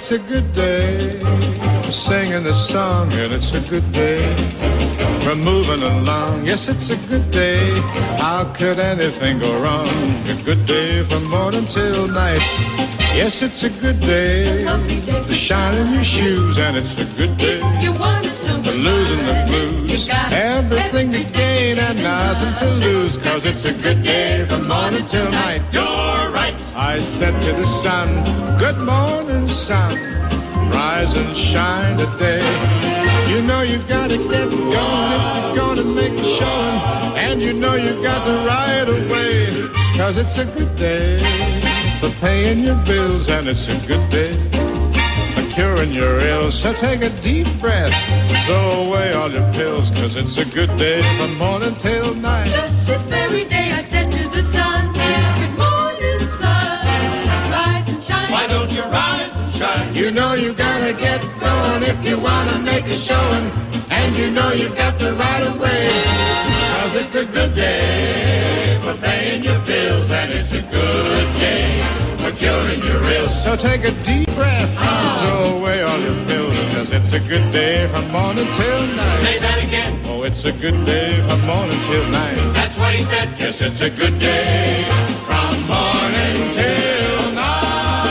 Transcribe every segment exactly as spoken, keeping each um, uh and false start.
it's a good day. Singing the song, and it's a good day. We're moving along, yes, it's a good day. How could anything go wrong? A good day from morning till night. Yes, it's a good day. day to shine in your shoes, and it's a good day you want for losing the blues. Everything to gain and nothing to lose, 'cause it's a good day from morning till night. You're right. I said to the sun, good morning, sun. Rise and shine today. You know you gotta get going if you're gonna make a showing. And you know you got the right away, 'cause it's a good day for paying your bills, and it's a good day for curing your ills. So take a deep breath, throw away all your pills, 'cause it's a good day from morning till night. Just this very day I said to the sun, good morning, sun. Rise and shine. Why don't you rise and shine? You know you gotta get going if you wanna make a showing. And you know you got the right of way, 'cause it's a good day for paying your bills, and it's a good day for curing your ills. So take a deep breath, oh. Throw away all your pills, 'cause it's a good day from morning till night. Say that again. Oh, it's a good day from morning till night. That's what he said. Yes, it's a good day from morning till night.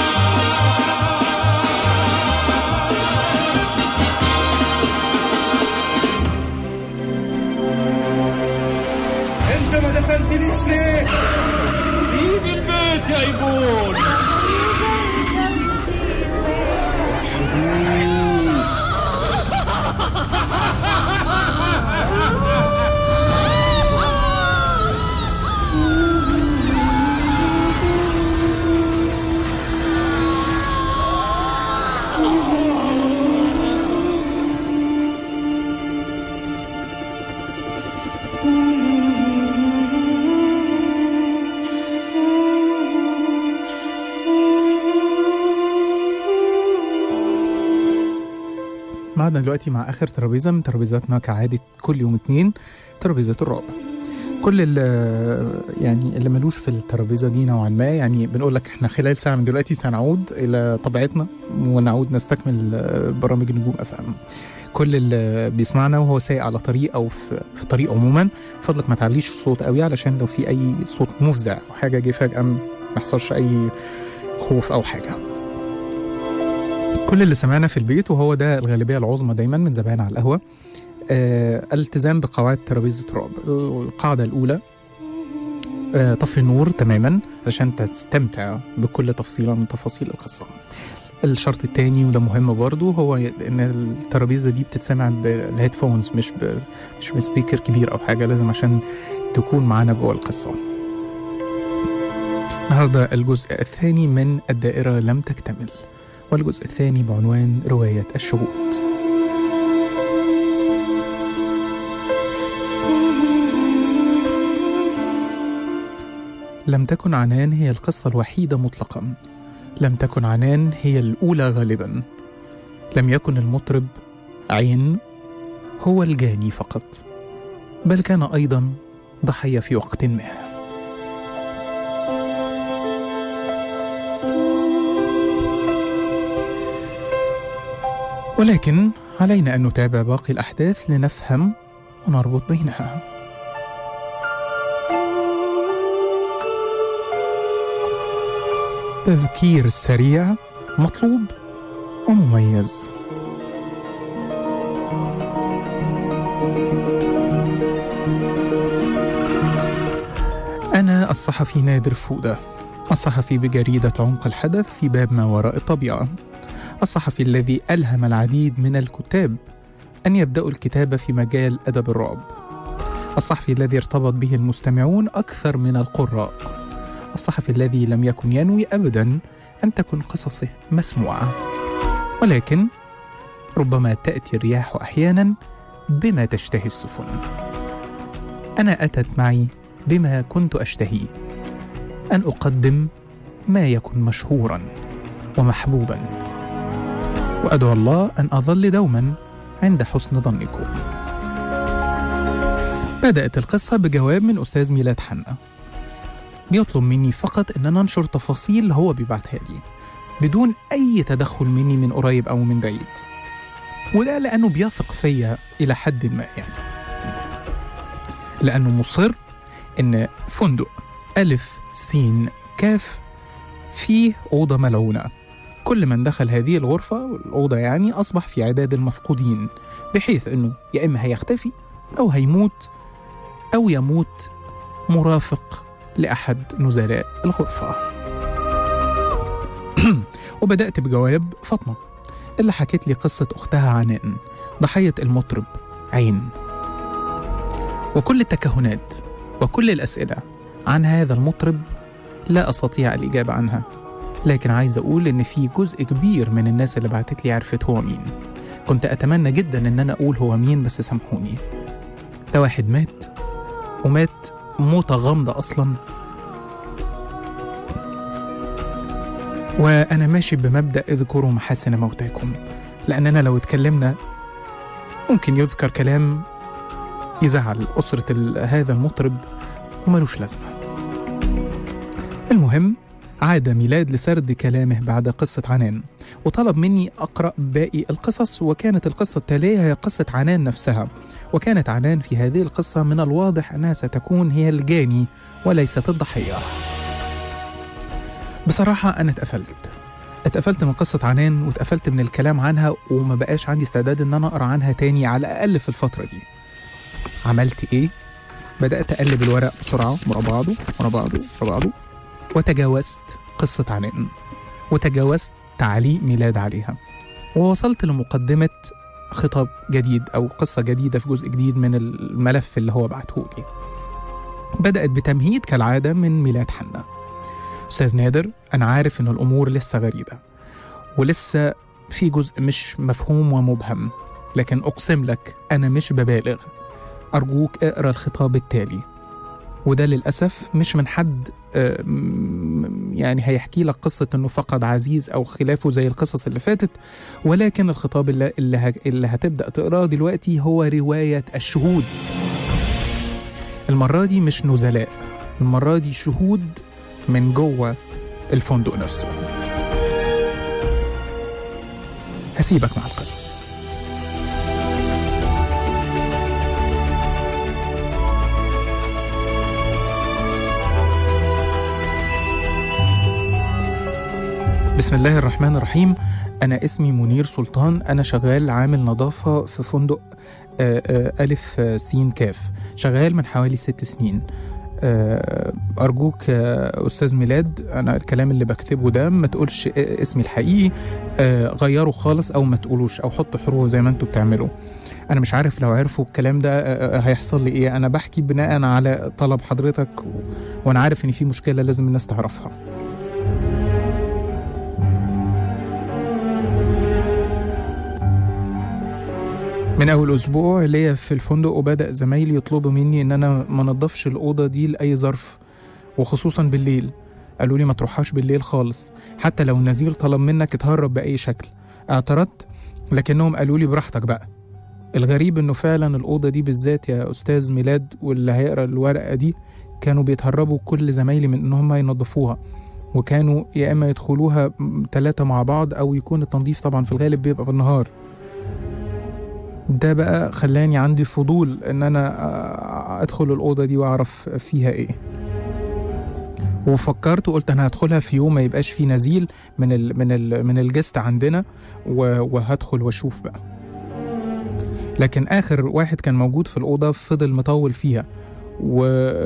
انت ما دفنتنيش ليه؟ سيب البيت يا ايبون. معنا دلوقتي مع آخر ترابيزة من ترابيزاتنا كعادة كل يوم اتنين، ترابيزة الرعب. كل اللي يعني اللي ملوش في الترابيزة دي نوعا ما، يعني بنقول لك احنا خلال ساعة من دلوقتي سنعود إلى طبيعتنا ونعود نستكمل برامج نجوم اف ام. كل اللي بيسمعنا وهو سايق على طريق أو في, في طريق عموما، فضلك ما تعليش الصوت قوي علشان لو في أي صوت مفزع أو حاجة جه فجأة ما يحصلش أي خوف أو حاجة. كل اللي سمعنا في البيت، وهو ده الغالبية العظمى دايما من زبائن على القهوة، آه الالتزام بقواعد ترابيزة رعب. القاعدة الأولى آه طفي النور تماما عشان تستمتع بكل تفصيلة من تفاصيل القصة. الشرط الثاني وده مهم برضو هو ان الترابيزة دي بتتسمع بالهيدفونز، مش ب... مش بسبيكر كبير او حاجة، لازم عشان تكون معانا جوه القصة. النهاردة الجزء الثاني من الدائرة لم تكتمل، والجزء الثاني بعنوان رواية الشهود. لم تكن عنان هي القصة الوحيدة مطلقا، لم تكن عنان هي الأولى غالبا، لم يكن المطرب عين هو الجاني فقط، بل كان أيضا ضحية في وقت ما. ولكن علينا أن نتابع باقي الأحداث لنفهم ونربط بينها. تذكير سريع مطلوب ومميز. أنا الصحفي نادر فودة، الصحفي بجريدة عمق الحدث في باب ما وراء الطبيعة، الصحفي الذي ألهم العديد من الكتاب أن يبدأوا الكتابة في مجال أدب الرعب، الصحفي الذي ارتبط به المستمعون أكثر من القراء، الصحفي الذي لم يكن ينوي أبداً أن تكون قصصه مسموعة، ولكن ربما تأتي الرياح أحياناً بما تشتهي السفن. أنا أتت معي بما كنت أشتهي، أن أقدم ما يكن مشهوراً ومحبوباً، وأدعو الله أن أظل دوماً عند حسن ظنكم. بدأت القصة بجواب من أستاذ ميلاد حنا، بيطلب مني فقط أن ننشر تفاصيل هو بيبعتها لي، بدون أي تدخل مني من قريب أو من بعيد. وده لأنه بيثق فيا إلى حد ما، يعني لأنه مصر إن فندق ألف سين كاف فيه أوضة ملعونة. كل من دخل هذه الغرفة الأوضة يعني أصبح في عداد المفقودين، بحيث أنه يا إما هيختفي أو هيموت أو يموت مرافق لأحد نزلاء الغرفة. وبدأت بجواب فاطمة اللي حكت لي قصة أختها عنان ضحية المطرب عين، وكل التكهنات وكل الأسئلة عن هذا المطرب لا أستطيع الإجابة عنها، لكن عايز أقول إن في جزء كبير من الناس اللي بعتت لي عرفت هو مين. كنت أتمنى جدا إن أنا أقول هو مين، بس سامحوني. ده واحد مات، ومات موتة غامضة أصلا. وأنا ماشي بمبدأ اذكروا محاسن موتاكم، لأننا لو اتكلمنا ممكن يذكر كلام يزعل أسرة هذا المطرب وملوش لازمة. المهم عاد ميلاد لسرد كلامه بعد قصة عنان، وطلب مني أقرأ باقي القصص، وكانت القصة التالية هي قصة عنان نفسها. وكانت عنان في هذه القصة من الواضح أنها ستكون هي الجاني وليست الضحية. بصراحة أنا اتقفلت اتقفلت من قصة عنان، واتقفلت من الكلام عنها، وما بقاش عندي استعداد أن أنا أقرأ عنها تاني على الأقل في الفترة دي. عملت إيه؟ بدأت أقلب الورق بسرعة ورا بعضه ورا بعضه ورا بعضه، وتجاوزت قصة عنان، وتجاوزت تعليق ميلاد عليها، ووصلت لمقدمة خطاب جديد أو قصة جديدة في جزء جديد من الملف اللي هو بعته لي. بدأت بتمهيد كالعادة من ميلاد حنا. أستاذ نادر، أنا عارف إن الأمور لسه غريبة ولسه في جزء مش مفهوم ومبهم، لكن أقسم لك أنا مش ببالغ. أرجوك اقرأ الخطاب التالي، وده للأسف مش من حد يعني هيحكي لك قصة إنه فقد عزيز أو خلافه زي القصص اللي فاتت، ولكن الخطاب اللي, اللي, اللي هتبدأ تقراه دلوقتي هو رواية الشهود. المرة دي مش نزلاء، المرة دي شهود من جوه الفندق نفسه. هسيبك مع القصص. بسم الله الرحمن الرحيم. أنا اسمي منير سلطان، أنا شغال عامل نظافة في فندق ألف سين كاف، شغال من حوالي ست سنين. أرجوك أستاذ ميلاد، أنا الكلام اللي بكتبه ده ما تقولش اسمي الحقيقي، غيره خالص أو ما تقولوش أو حط حروف زي ما أنتوا بتعملوا. أنا مش عارف لو عرفوا الكلام ده هيحصل لي إيه. أنا بحكي بناء على طلب حضرتك و... وأنا عارف إن في مشكلة لازم الناس تعرفها. من أول أسبوع ليا في الفندق، وبدأ زمايلي يطلبوا مني إن أنا ما نضفش الأوضة دي لأي ظرف، وخصوصا بالليل. قالوا لي ما تروحهاش بالليل خالص، حتى لو النزيل طلب منك تهرب بأي شكل. اعترضت، لكنهم قالوا لي براحتك بقى. الغريب إنه فعلا الأوضة دي بالذات يا أستاذ ميلاد واللي هيقرأ الورقة دي كانوا بيتهربوا كل زمايلي من إنهم ينظفوها، وكانوا يا إما يدخلوها ثلاثة مع بعض أو يكون التنظيف طبعا في الغالب بيبقى بالنهار. ده بقى خلاني عندي فضول ان انا ادخل الاوضه دي واعرف فيها ايه، وفكرت وقلت انا هدخلها في يوم ما يبقاش فيه نزيل من ال من ال من الجست عندنا، وهدخل واشوف بقى. لكن اخر واحد كان موجود في الاوضه فضل مطول فيها، و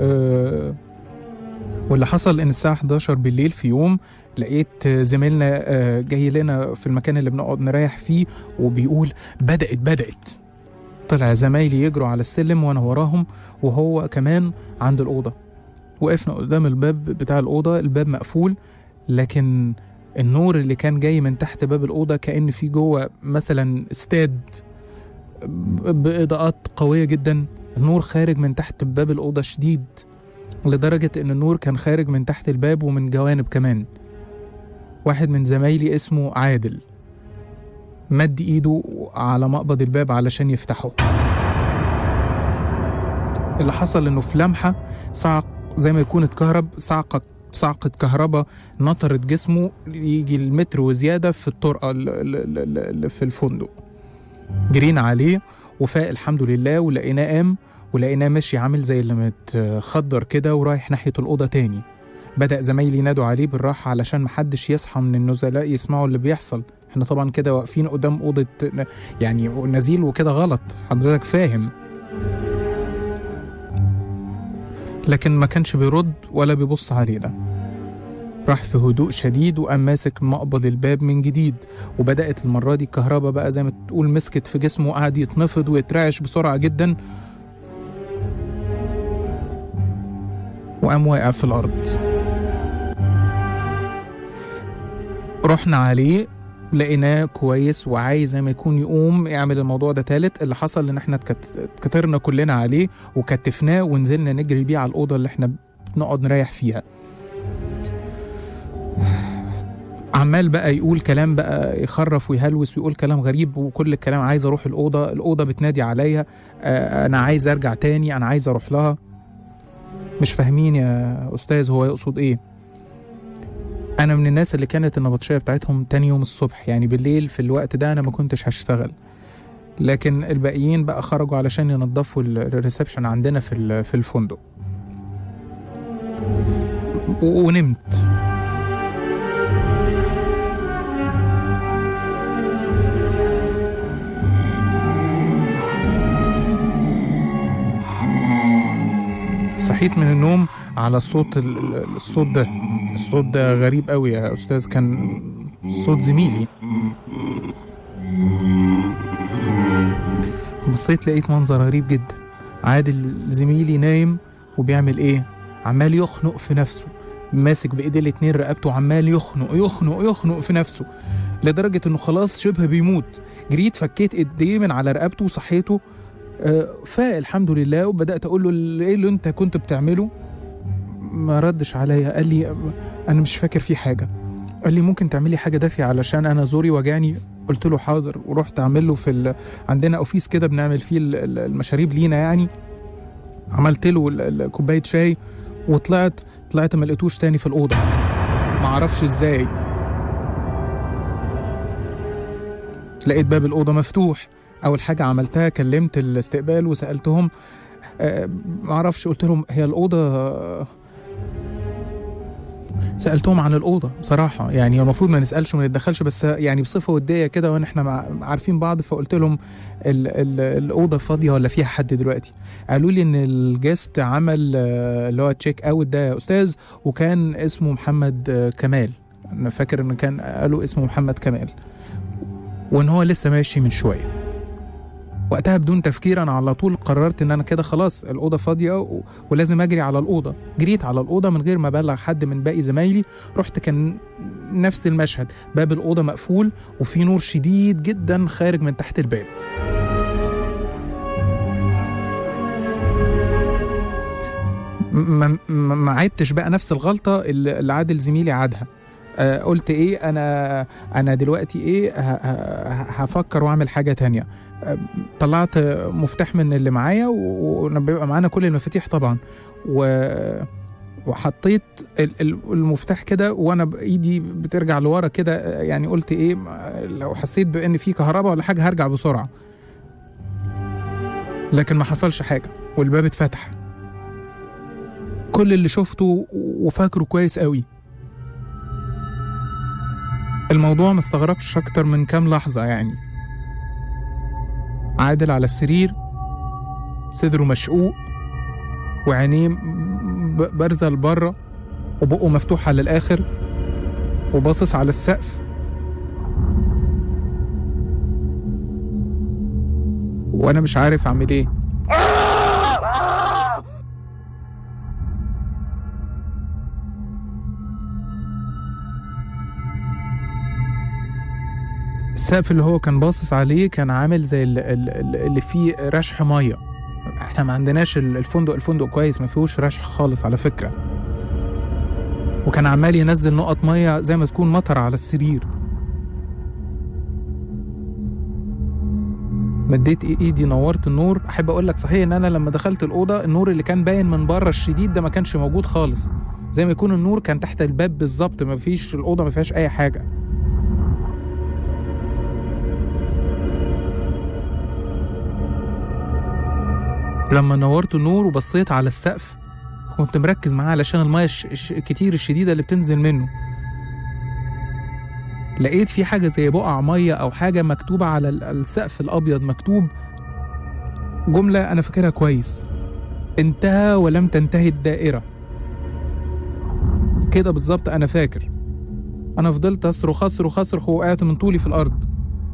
واللي حصل ان الساعه حداشر بالليل في يوم لقيت زميلنا جاي لنا في المكان اللي بنقعد نريح فيه وبيقول بدأت بدأت طلع زمايلي يجروا على السلم وانا وراهم، وهو كمان عند الأوضة. وقفنا قدام الباب بتاع الأوضة، الباب مقفول، لكن النور اللي كان جاي من تحت باب الأوضة كأن في جوه مثلا استاد بإضاءات قوية جدا. النور خارج من تحت باب الأوضة شديد، لدرجة ان النور كان خارج من تحت الباب ومن جوانب كمان. واحد من زمايلي اسمه عادل مد ايده على مقبض الباب علشان يفتحه. اللي حصل انه في لمحة صعق زي ما يكون اتكهرب، صعقة صعقة كهرباء نطرت جسمه يجي المتر وزيادة في الطرقة اللي في الفندق. جرينا عليه وفاق الحمد لله، ولقيناه قام، ولقيناه ماشي عامل زي اللي متخدر كده ورايح ناحية الأوضة تاني. بدأ زمايلي ينادوا عليه بالراحة علشان محدش يصحى من النزلاء يسمعوا اللي بيحصل. احنا طبعا كده واقفين قدام أوضة يعني نزيل وكده غلط، حضرتك فاهم. لكن ما كانش بيرد ولا بيبص علينا. راح في هدوء شديد وقام ماسك مقبض الباب من جديد، وبدأت المرة دي الكهرباء بقى زي ما تقول مسكت في جسمه وقعد يتنفض ويترعش بسرعة جدا، وقام واقع في الأرض. رحنا عليه لقيناه كويس وعايز زي ما يكون يقوم يعمل الموضوع ده تالت. اللي حصل ان احنا اتكترنا كلنا عليه وكتفناه ونزلنا نجري بيه على الأوضة اللي احنا بنقعد نريح فيها. عمال بقى يقول كلام بقى يخرف ويهلوس ويقول كلام غريب، وكل الكلام عايز اروح الأوضة، الأوضة بتنادي عليا، آه انا عايز ارجع تاني، انا عايز اروح لها. مش فاهمين يا أستاذ هو يقصد ايه. انا من الناس اللي كانت النبطشية بتاعتهم تاني يوم الصبح، يعني بالليل في الوقت ده انا ما كنتش هشتغل، لكن الباقيين بقى خرجوا علشان ينظفوا الريسبشن عندنا في في الفندق. ونمت. صحيت من النوم على صوت الصوت ده. الصوت ده غريب قوي يا أستاذ، كان صوت زميلي. بصيت لقيت منظر غريب جدا. عادل زميلي نايم وبيعمل ايه؟ عمال يخنق في نفسه، ماسك بايديه الاتنين رقبته، عمال يخنق يخنق يخنق في نفسه لدرجة انه خلاص شبه بيموت. جريت فكيت ايديه من على رقبته وصحيته، فاق الحمد لله. وبدأت أقول له إيه اللي أنت كنت بتعمله؟ ما ردش عليا، قال لي أنا مش فاكر فيه حاجة. قال لي ممكن تعملي حاجة دافية علشان أنا زوري وجعني. قلت له حاضر، ورحت أعمل له في ال... عندنا أوفيس كده بنعمل فيه المشاريب لينا يعني. عملت له كوباية شاي وطلعت طلعت ما لقيتوش تاني في الأوضة، ما أعرفش إزاي. لقيت باب الأوضة مفتوح. أول حاجة عملتها كلمت الاستقبال وسألتهم، أه معرفش، قلت لهم هي الأوضة، سألتهم عن الأوضة بصراحة، يعني المفروض ما نسألش وما نتدخلش، بس يعني بصفة ودية كده وإن إحنا عارفين بعض. فقلت لهم ال ال الأوضة فاضية ولا فيها حد دلوقتي؟ قالوا لي إن الجست عمل اللي هو تشيك أوت ده يا أستاذ، وكان اسمه محمد كمال. أنا فاكر إن كان قالوا اسمه محمد كمال، وإن هو لسه ماشي من شوية. وقتها بدون تفكير أنا على طول قررت إن أنا كده خلاص الأوضة فاضية و... ولازم أجري على الأوضة. جريت على الأوضة من غير ما أبلغ حد من باقي زمايلي. رحت كان نفس المشهد، باب الأوضة مقفول وفي نور شديد جدا خارج من تحت الباب. ما ما عدتش بقى نفس الغلطة اللي عادل زميلي عادها. آه قلت ايه، انا انا دلوقتي ايه هفكر واعمل حاجة تانية. آه طلعت مفتاح من اللي معايا، وبيبقى معانا كل المفاتيح طبعا، و وحطيت المفتاح كده وانا بايدي بترجع لورا كده، يعني قلت ايه لو حسيت بان في كهرباء ولا حاجة هرجع بسرعة. لكن ما حصلش حاجة والباب اتفتح. كل اللي شفته وفاكره كويس قوي. الموضوع ما استغرقش اكتر من كام لحظة يعني. عادل على السرير، صدره مشقوق وعينيه بارزة لبره وبقه مفتوح على الآخر وباصص على السقف، وانا مش عارف اعمل ايه. السقف اللي هو كان باصص عليه كان عامل زي اللي فيه رشح ميه. احنا ما عندناش الفندق الفندق كويس ما فيهوش رشح خالص على فكرة. وكان عمال ينزل نقط ميه زي ما تكون مطر على السرير. مديت ايدي نورت النور. احب اقول لك صحيح ان انا لما دخلت الاوضه النور اللي كان باين من بره الشديد ده ما كانش موجود خالص، زي ما يكون النور كان تحت الباب بالظبط، ما فيش الأوضة ما فيهاش أي حاجة. لما نورت النور وبصيت على السقف كنت مركز معاه علشان المية الكتير الشديدة اللي بتنزل منه، لقيت في حاجة زي بقع مية أو حاجة مكتوبة على السقف الأبيض، مكتوب جملة أنا فاكرها كويس: انتهى ولم تنتهي الدائرة. كده بالظبط أنا فاكر. أنا فضلت أصرخ أصرخ أصرخ ووقعت من طولي في الأرض.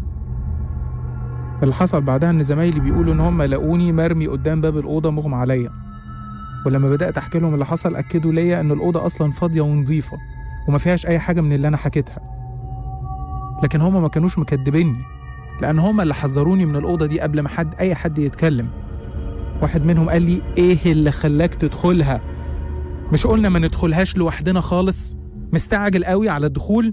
اللي حصل بعدها إن زمايلي بيقولوا إن هم لقوني مرمي قدام باب الأوضة مغمى عليا، ولما بدأت أحكي لهم اللي حصل أكدوا ليا إن الأوضة أصلا فاضية ونظيفة وما فيهاش أي حاجة من اللي أنا حكيتها. لكن هم ما كانوش مكدبيني، لأن هم اللي حذروني من الأوضة دي قبل ما حد أي حد يتكلم. واحد منهم قال لي: إيه اللي خلاك تدخلها؟ مش قلنا ما ندخلهاش لوحدنا خالص؟ مستعجل قوي على الدخول؟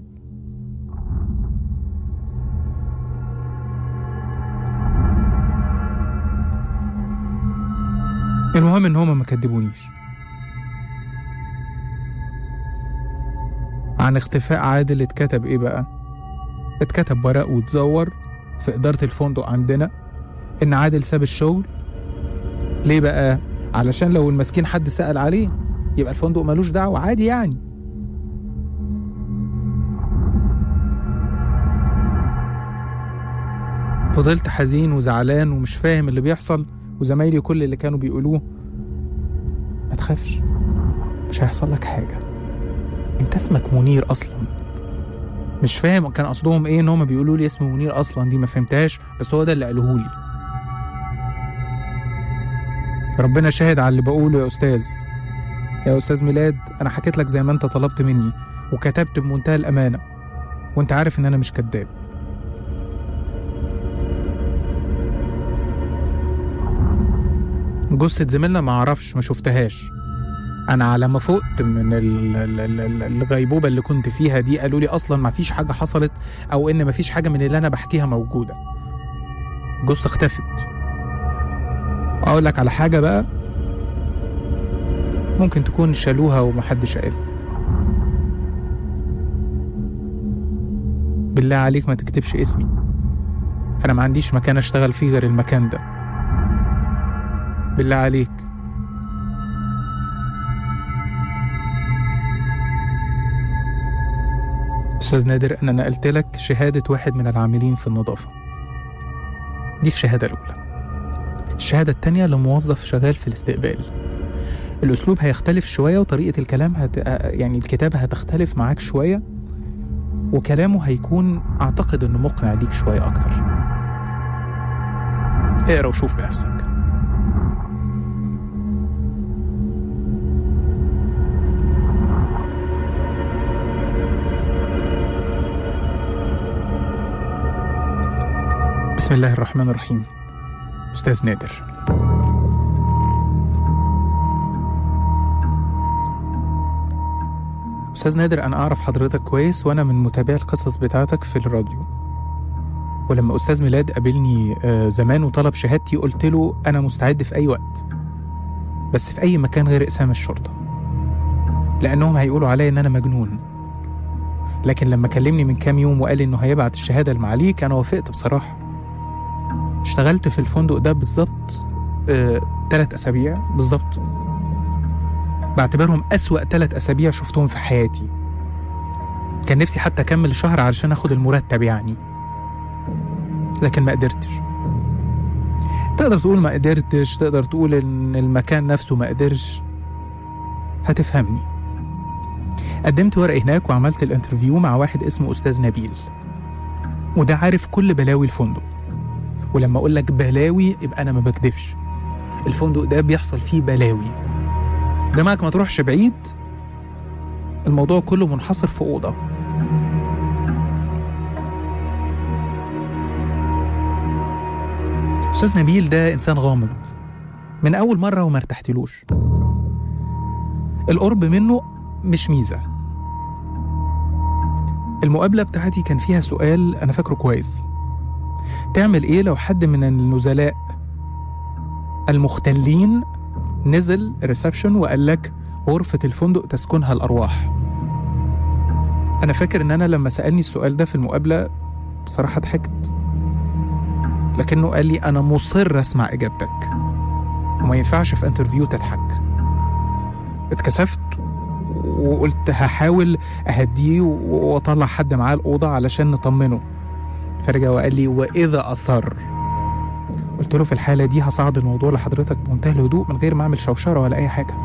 المهم إن هم ما كدبونيش. عن اختفاء عادل اتكتب إيه بقى؟ اتكتب ورق وتزور في إدارة الفندق عندنا إن عادل ساب الشغل. ليه بقى؟ علشان لو المسكين حد سأل عليه يبقى الفندق ملوش دعوة، عادي يعني. فضلت حزين وزعلان ومش فاهم اللي بيحصل، وزمايلي كل اللي كانوا بيقولوه: ما تخافش، مش هيحصل لك حاجة، انت اسمك منير أصلا. مش فاهم كان قصدهم ايه ان هم بيقولوا لي اسم منير اصلا، دي ما فهمتهاش، بس هو ده اللي قالوه لي. ربنا شاهد على اللي بقوله يا استاذ. يا استاذ ميلاد، انا حكيت لك زي ما انت طلبت مني وكتبت بمنتهى الامانه، وانت عارف ان انا مش كداب. جثة زميلنا ما اعرفش، ما شفتهاش. انا على ما فقت من الغيبوبه اللي كنت فيها دي قالوا لي اصلا ما فيش حاجه حصلت، او ان ما فيش حاجه من اللي انا بحكيها موجوده. الجثه اختفت. اقول لك على حاجه بقى، ممكن تكون شالوها ومحدش قال. بالله عليك ما تكتبش اسمي، انا ما عنديش مكان اشتغل فيه غير المكان ده، بالله عليك. أستاذ نادر، أنا نقلت لك شهادة واحد من العاملين في النظافة، دي الشهادة الأولى. الشهادة التانية لموظف شغال في الاستقبال. الأسلوب هيختلف شوية وطريقة الكلام هت... يعني الكتابة هتختلف معاك شوية، وكلامه هيكون أعتقد إنه مقنع ليك شوية أكتر. اقرأ وشوف بنفسك. بسم الله الرحمن الرحيم. أستاذ نادر، أستاذ نادر، أنا أعرف حضرتك كويس وأنا من متابعي القصص بتاعتك في الراديو. ولما أستاذ ميلاد قابلني زمان وطلب شهادتي قلت له أنا مستعد في أي وقت، بس في أي مكان غير إقسام الشرطة، لأنهم هيقولوا عليا إن أنا مجنون. لكن لما كلمني من كام يوم وقال إنه هيبعت الشهادة المعاليك أنا وافقت بصراحة. اشتغلت في الفندق ده بالظبط آه، تلات أسابيع بالظبط، بعتبرهم أسوأ تلات أسابيع شفتهم في حياتي. كان نفسي حتى أكمل شهر علشان أخد المرتب يعني، لكن ما قدرتش. تقدر تقول ما قدرتش، تقدر تقول إن المكان نفسه ما قدرش، هتفهمني. قدمت ورقي هناك وعملت الانترفيو مع واحد اسمه أستاذ نبيل، وده عارف كل بلاوي الفندق. ولما أقول لك بلاوي يبقى أنا ما بكدبش، الفندق ده بيحصل فيه بلاوي. دماغك ما تروحش بعيد، الموضوع كله منحصر في أوضة. أستاذ نبيل ده إنسان غامض من أول مرة وما ارتحتلوش. القرب منه مش ميزة. المقابلة بتاعتي كان فيها سؤال أنا فاكره كويس: تعمل إيه لو حد من النزلاء المختلين نزل الريسبشن وقال لك غرفة الفندق تسكنها الأرواح. أنا فاكر إن أنا لما سألني السؤال ده في المقابلة بصراحة ضحكت، لكنه قال لي أنا مصر أسمع إجابتك وما ينفعش في انترفيو تضحك. اتكسفت وقلت هحاول أهديه وأطلع حد معاه الأوضة علشان نطمنه، فرجع وقال لي وإذا أصر. قلت له في الحالة دي هصعد الموضوع لحضرتك بمنتهى الهدوء من غير ما أعمل شوشرة ولا أي حاجة.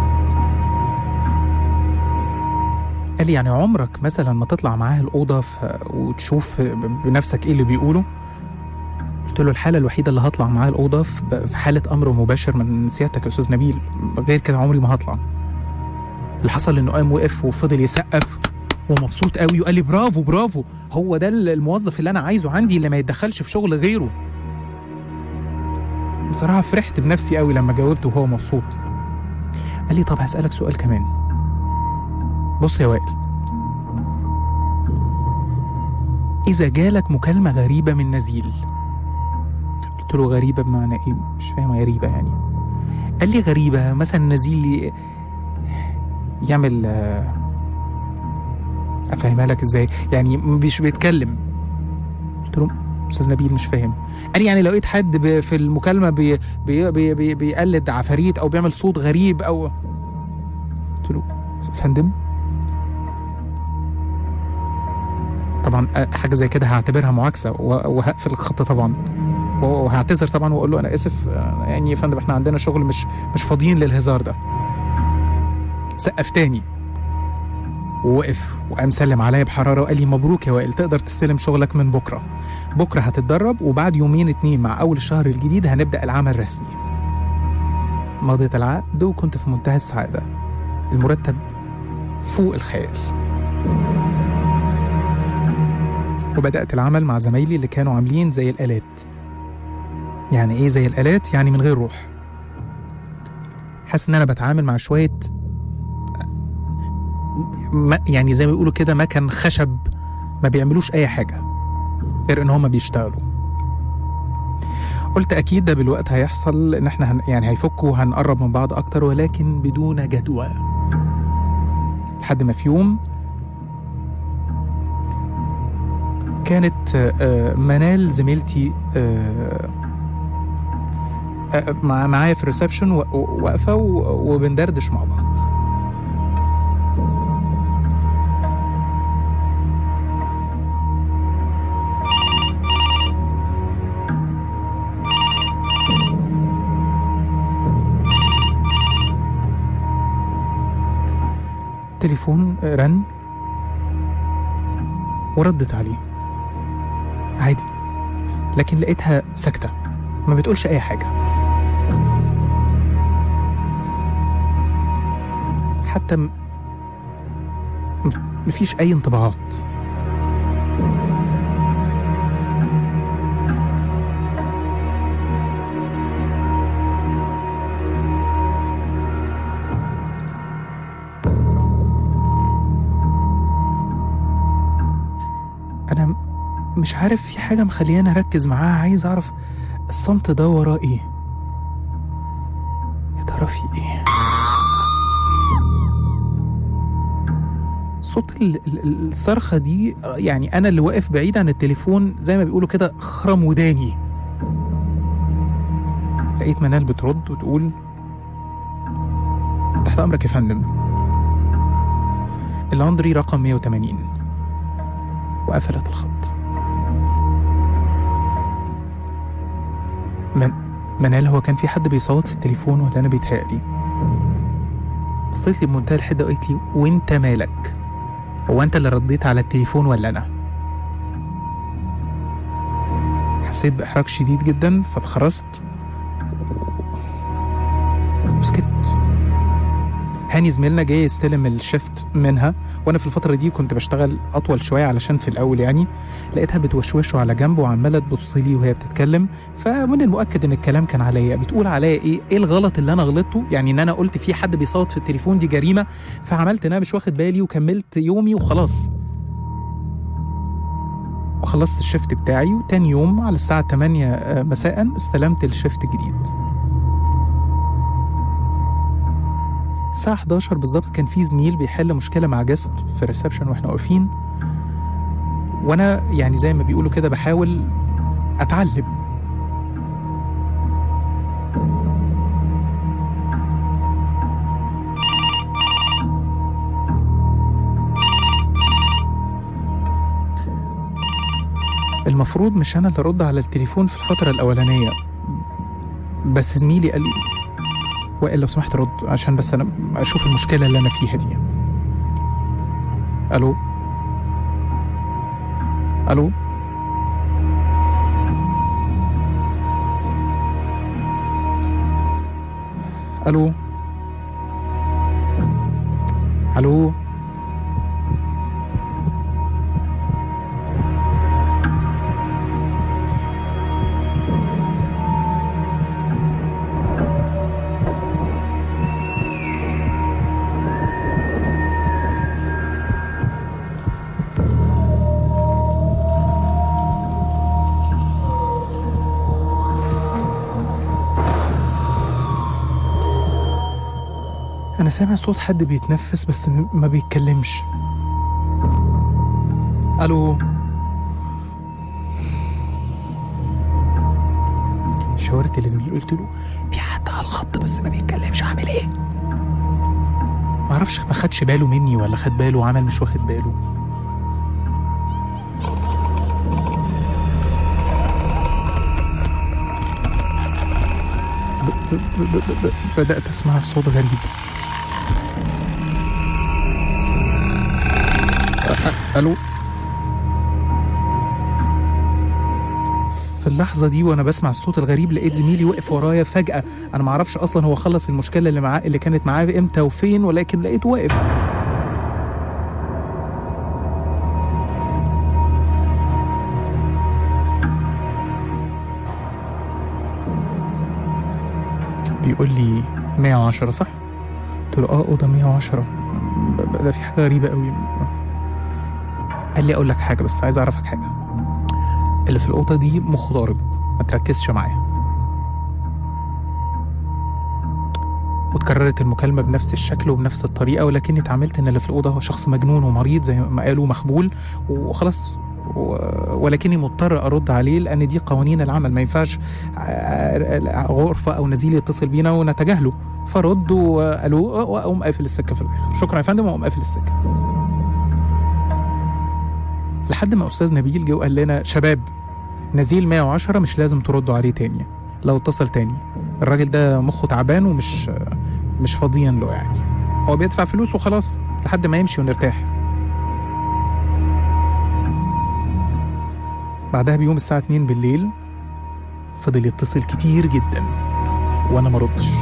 قال لي يعني عمرك مثلا ما تطلع معاه الأوضة وتشوف بنفسك إيه اللي بيقوله؟ قلت له الحالة الوحيدة اللي هطلع معاه الأوضة في حالة أمر مباشر من سيادتك يا أستاذ نبيل، غير كده عمري ما هطلع. اللي حصل إنه قام وقف وفضل يسقف ومبسوط قوي وقال لي برافو برافو، هو ده الموظف اللي أنا عايزه عندي اللي ما يتدخلش في شغل غيره. بصراحة فرحت بنفسي قوي لما جاوبته وهو مبسوط. قال لي طب هسألك سؤال كمان. بص يا وائل، إذا جالك مكالمة غريبة من نزيل. قلت له غريبة بمعنى إيه؟ مش فاهم غريبة يعني. قال لي غريبة مثلا نزيل يعمل، أفهمها لك إزاي يعني، مش بيتكلم. قلت له أستاذ نبيل مش فاهم. قال لي يعني لو لقيت حد في المكالمة بي بي بي بي بيقلد عفاريت أو بيعمل صوت غريب أو. قلت له فندم طبعا حاجة زي كده هعتبرها معاكسة وهقفل الخط طبعا وهعتذر طبعا واقول له انا اسف يعني يا فندم احنا عندنا شغل مش مش فاضيين للهزار ده. سقف تاني ووقف وقام سلم عليا بحراره وقال لي مبروك يا وائل، تقدر تستلم شغلك من بكره. بكره هتتدرب وبعد يومين اتنين مع اول الشهر الجديد هنبدا العمل رسمي. مضيت العقد وكنت في منتهى السعاده، المرتب فوق الخيال. وبدات العمل مع زمايلي اللي كانوا عاملين زي الالات. يعني ايه زي الالات؟ يعني من غير روح. حاسس ان انا بتعامل مع شويه ما يعني زي ما بيقولوا كده مكن خشب ما بيعملوش اي حاجه غير ان هم بيشتغلوا. قلت اكيد ده بالوقت هيحصل ان احنا هن يعني هيفكوا وهنقرب من بعض اكتر، ولكن بدون جدوى. لحد ما في يوم كانت منال زميلتي معايا في الريسبشن واقفه وبندردش مع بعض. تليفون رن وردت عليه عادي، لكن لقيتها ساكتة ما بتقولش أي حاجة، حتى م... مفيش أي انطباعات. أنا مش عارف، في حاجة مخلياني أركز معاها، عايز أعرف الصمت ده وراه إيه، يا ترى في إيه؟ صوت ال ال الصرخة دي، يعني أنا اللي واقف بعيد عن التليفون زي ما بيقولوا كده خرم وداني. لقيت منال بترد وتقول تحت أمرك يا فندم، اللاندري رقم مية وتمانين، وقفلت الخط. من منال هو كان في حد بيصوت في التليفون ولا أنا بيتهيألي؟ بصيت لي بمنتهى الحدة وقالت لي وأنت مالك؟ هو أنت اللي رديت على التليفون ولا أنا؟ حسيت بإحراج شديد جدا فاتخرست وسكت. هاني زميلنا جاي يستلم الشيفت منها، وانا في الفتره دي كنت بشتغل اطول شويه علشان في الاول يعني. لقيتها بتوشوشه على جنب وعماله تبص لي وهي بتتكلم، فمن المؤكد ان الكلام كان عليا. بتقول عليا ايه ايه الغلط اللي انا غلطته، يعني ان انا قلت في حد بيصوت في التليفون دي جريمه، فعملت ان انا مش واخد بالي وكملت يومي وخلاص. وخلصت الشيفت بتاعي، وتاني يوم على الساعه تمانية مساء استلمت الشيفت الجديد. الساعة حداشر بالظبط كان في زميل بيحل مشكلة مع جست في الريسبشن واحنا واقفين، وانا يعني زي ما بيقولوا كده بحاول اتعلم. المفروض مش انا اللي ارد على التليفون في الفترة الأولانية، بس زميلي قال لي وائل لو سمحت رد عشان بس انا اشوف المشكلة اللي انا فيها دي. الو الو الو الو أنا سامع صوت حد بيتنفس بس ما بيتكلمش. ألو شاورت لزميلي قلت له في حد على الخط بس ما بيتكلمش، أعمل إيه؟ معرفش ما خدش باله مني ولا خد باله وعمل مش واخد باله. ب ب ب ب بدأت أسمع الصوت غريب. ألو. في اللحظة دي وأنا بسمع الصوت الغريب لقيت زميلي وقف ورايا فجأة. أنا معرفش أصلا هو خلص المشكلة اللي معاه اللي كانت معاه إمتى وفين، ولكن لقيته واقف. بيقول لي مية وعشرة صح؟ قلت له اه اوضه مية وعشرة. ده في حاجه غريبه قوي. قال لي اقول لك حاجه بس عايز اعرفك حاجه، اللي في الاوضه دي مخ ضارب، ما تركزش معايا. وتكررت المكالمه بنفس الشكل وبنفس الطريقه، ولكني اتعاملت ان اللي في الاوضه هو شخص مجنون ومريض زي ما قالوا مخبول وخلاص، ولكني مضطر ارد عليه لان دي قوانين العمل، ما ينفعش غرفه او نزيل يتصل بينا ونتجاهله. فرد وقالوا واقوم قافل السكه في الاخر. شكرا يا فندم، واقوم قافل السكه. لحد ما استاذ نبيل جه وقال لنا شباب نزيل مية وعشرة مش لازم تردوا عليه تاني لو اتصل تاني، الراجل ده مخه تعبان ومش مش فاضيين له، يعني هو بيدفع فلوس وخلاص لحد ما يمشي ونرتاح. بعدها بيوم الساعة اتنين بالليل فضل يتصل كتير جدا وانا ما ردش.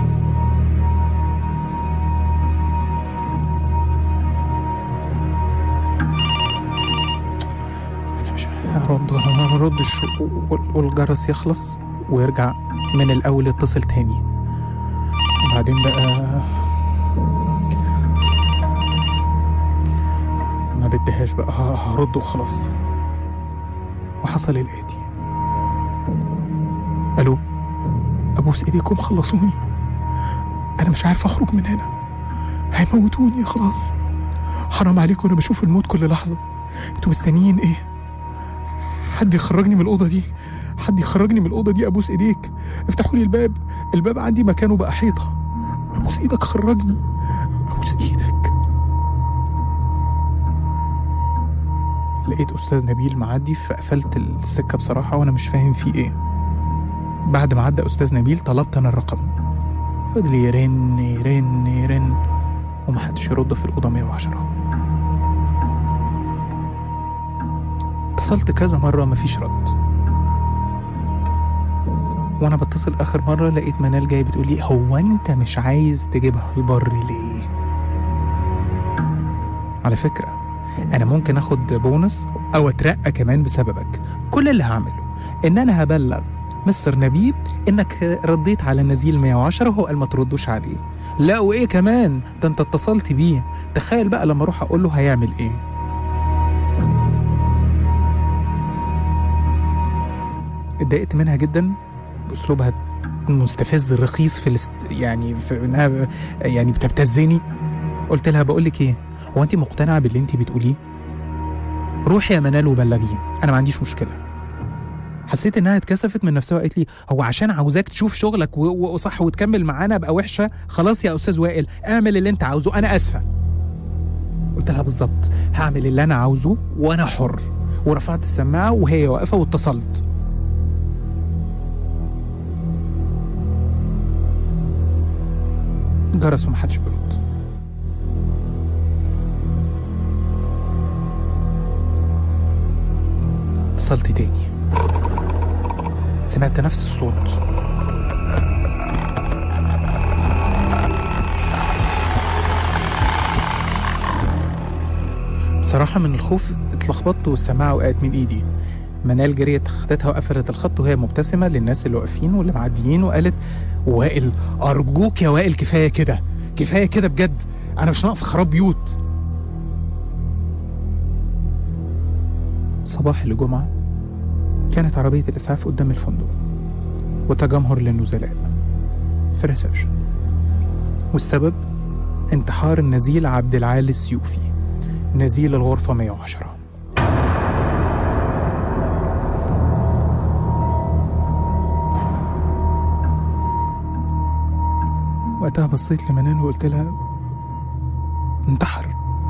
انا مش هرد ما هردش والجرس يخلص ويرجع من الاول يتصل تاني. وبعدين بقى ما بديهاش بقى، هرد وخلاص. وحصل الآتي: ألو، أبوس إيديكم خلصوني، أنا مش عارف أخرج من هنا، هيموتوني خلاص، حرام عليكم، أنا بشوف الموت كل لحظة، أنتوا مستنيين إيه؟ حد يخرجني من الأوضة دي، حد يخرجني من الأوضة دي، أبوس إيديك، افتحوا لي الباب، الباب عندي مكانه بقى حيطة، أبوس إيدك خرجني، أبوس إيدك. لقيت أستاذ نبيل معدي فقفلت السكة بصراحة وأنا مش فاهم فيه إيه. بعد ما عدى أستاذ نبيل طلبت أنا الرقم، فضل يرن يرن يرن ومحدش يرد في الأوضة مية وعشرة. اتصلت كذا مرة مفيش رد، وأنا بتصل آخر مرة لقيت منال جاي بتقولي هو أنت مش عايز تجيبها البر ليه؟ على فكرة أنا ممكن أخد بونص أو أترقى كمان بسببك. كل اللي هعمله إن أنا هبلغ مستر نبيل إنك رديت على النزيل مية وعشرة وهو قال ما تردوش عليه. لا وإيه كمان، ده أنت اتصلت بيه، تخيل بقى لما أروح أقول له هيعمل إيه. اتضايقت منها جدا بأسلوبها مستفز رخيص في الاست... يعني في انها يعني بتبتزني. قلت لها بقول لك ايه، هو انت مقتنعه باللي انت بتقوليه؟ روحي يا منال وبلغيه، انا ما عنديش مشكله. حسيت انها اتكسفت من نفسها وقالت لي هو عشان عاوزاك تشوف شغلك وصح وتكمل معانا ابقى وحشه؟ خلاص يا استاذ وائل اعمل اللي انت عاوزه، انا اسفه. قلت لها بالظبط، هعمل اللي انا عاوزه وانا حر. ورفعت السماعه وهي واقفه واتصلت. جرس ومحدش بيرد. اتصلت تاني، سمعت نفس الصوت. بصراحة من الخوف اتلخبطت والسماعة وقعت من ايدي. منال جريت خدتها وقفلت الخط وهي مبتسمة للناس اللي واقفين واللي معديين وقالت وائل أرجوك يا وائل كفاية كده، كفاية كده بجد، أنا مش ناقص خراب بيوت. صباح الجمعة كانت عربية الإسعاف قدام الفندق وتجمهر للنزلاء في الريسبشن، والسبب انتحار النزيل عبد العال السيوفي، نزيل الغرفة مية وعشرة. وقتها بصيت لمنال وقلت لها انتحر.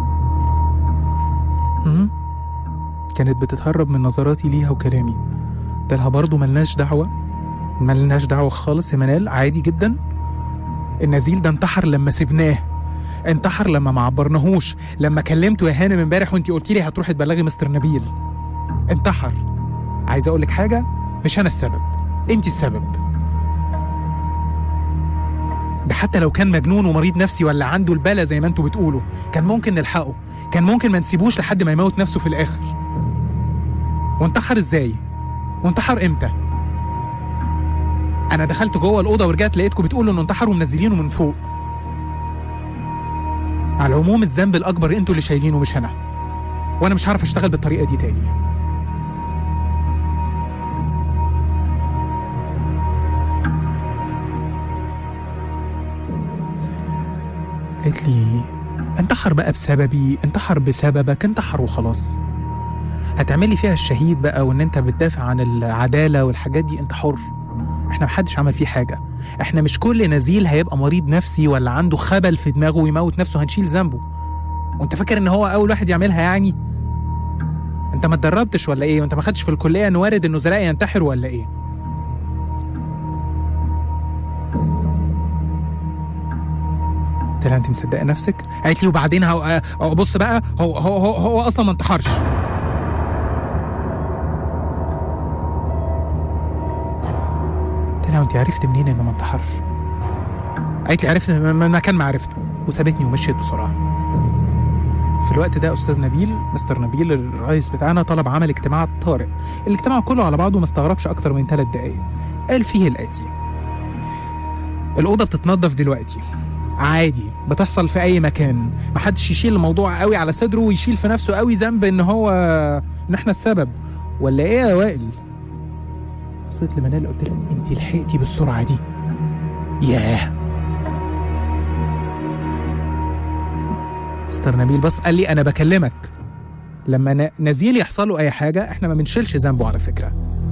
م- كانت بتتهرب من نظراتي ليها وكلامي. قلت لها برضه ملناش دعوة، ملناش دعوة خالص يا منال، عادي جدا. النزيل ده انتحر لما سبناه، انتحر لما ما عبرناهوش، لما كلمته يا هانم امبارح وانتي قلتي لي هتروحي تبلغي مستر نبيل. انتحر. عايز اقول لك حاجة، مش انا السبب، انتي السبب. ده حتى لو كان مجنون ومريض نفسي ولا عنده البلا زي ما انتوا بتقولوا كان ممكن نلحقه، كان ممكن ما نسيبوش لحد ما يموت نفسه في الاخر. وانتحر ازاي؟ وانتحر امتى؟ انا دخلت جوه الاوضه ورجعت لقيتكم بتقولوا انه انتحر ومنزلينه من فوق. على العموم الذنب الاكبر انتوا اللي شايلينه مش انا، وانا مش هعرف اشتغل بالطريقه دي تاني. قالت لي انتحر بقى بسببي، انتحر بسببك، انتحر وخلاص. هتعملي فيها الشهيد بقى وان انت بتدافع عن العداله والحاجات دي، انت حر. احنا محدش عمل فيه حاجه، احنا مش كل نزيل هيبقى مريض نفسي ولا عنده خبل في دماغه ويموت نفسه هنشيل ذنبه. وانت فاكر ان هو اول واحد يعملها يعني؟ انت ما اتدربتش ولا ايه؟ وانت ما خدتش في الكليه ان وارد النزلاء ينتحروا ولا ايه؟ قلت لها انت مصدقه نفسك؟ قالت لي وبعدين هو بص بقى، هو هو هو, هو اصلا ما انتحرش. قلت لها وانت عرفت منين انه ما انتحرش؟ قالت لي عرفت من مكان ما عرفته، وسابتني ومشيت بسرعه. في الوقت ده استاذ نبيل، مستر نبيل الرئيس بتاعنا، طلب عمل اجتماع طارئ. الاجتماع كله على بعضه ما استغرقش اكتر من ثلاث دقائق. قال فيه الاتي: الاوضه بتتنظف دلوقتي عادي، بتحصل في اي مكان، محدش يشيل الموضوع قوي على صدره ويشيل في نفسه قوي ذنب ان هو ان احنا السبب، ولا ايه يا وائل؟ بصيت لمنال قلت لها انت لحقتي بالسرعه دي؟ ياه. مستر نبيل بص قال لي انا بكلمك، لما نزيل يحصل له اي حاجه احنا ما بنشيلش ذنبه على فكره،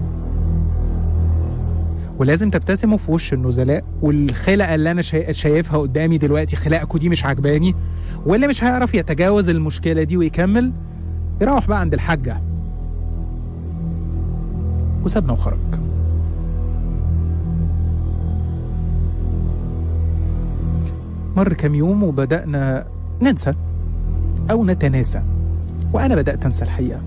ولازم تبتسموا في وش النزلاء، والخلقه اللي انا شاي... شايفها قدامي دلوقتي خلقكوا دي مش عجباني، واللي مش هيعرف يتجاوز المشكله دي ويكمل يروح بقى عند الحاجه. وسابنا وخرج. مر كام يوم وبدأنا ننسى أو نتناسى، وأنا بدأت أنسى الحقيقة.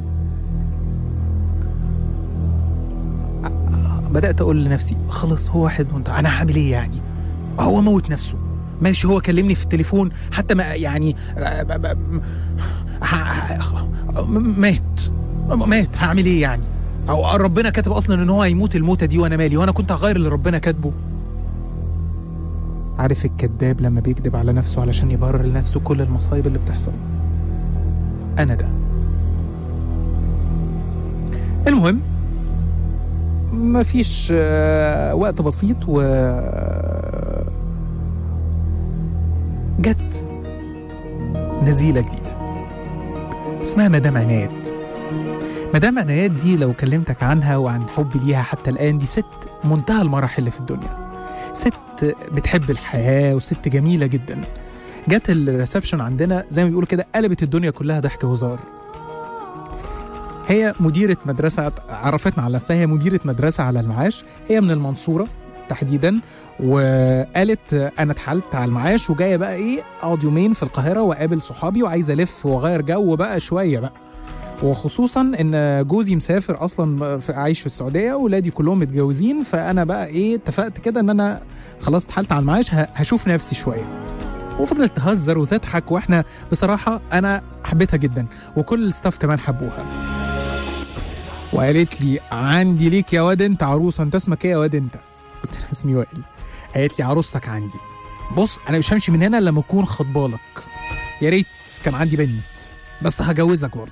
بدأت أقول لنفسي خلاص هو واحد وانت، أنا هعمل إيه يعني؟ هو موت نفسه ماشي، هو كلمني في التليفون حتى ما يعني مات مات هعمل إيه يعني؟ أو ربنا كاتب أصلا إن هو هيموت الموتة دي وأنا مالي، وأنا كنت هغير اللي ربنا كاتبه. عارف الكذاب لما بيكذب على نفسه علشان يبرر لنفسه كل المصايب اللي بتحصل؟ أنا ده. المهم مفيش آه وقت بسيط و جت نزيلة جديدة اسمها مدام عنايات. مدام عنايات دي لو كلمتك عنها وعن حبي ليها حتى الآن، دي ست منتهى المراحل اللي في الدنيا، ست بتحب الحياة وست جميلة جدا. جت الريسبشن عندنا زي ما بيقولوا كده قلبت الدنيا كلها ضحك وهزار. هي مديرة مدرسة، عرفتنا على نفسها، هي مديرة مدرسة على المعاش، هي من المنصورة تحديدا، وقالت أنا اتحالت على المعاش وجاية بقى إيه أقعد يومين في القاهرة وأقابل صحابي وعايزة ألف وأغير جو بقى شوية بقى، وخصوصا إن جوزي مسافر أصلا عايش في السعودية وولادي كلهم متجوزين، فأنا بقى إيه اتفقت كده إن أنا خلاص اتحالت على المعاش هشوف نفسي شوية. وفضلت تهزر وتضحك، واحنا بصراحة أنا حبيتها جدا وكل الستاف كمان حبوها. وقالت لي عندي ليك يا واد انت عروسة، انت اسمك ايه يا واد انت؟ قلت لها اسمي وائل. قالت لي عروستك عندي، بص انا مش همشي من هنا لما اكون خطبالك، يا ريت كان عندي بنت بس هجوزك برضه.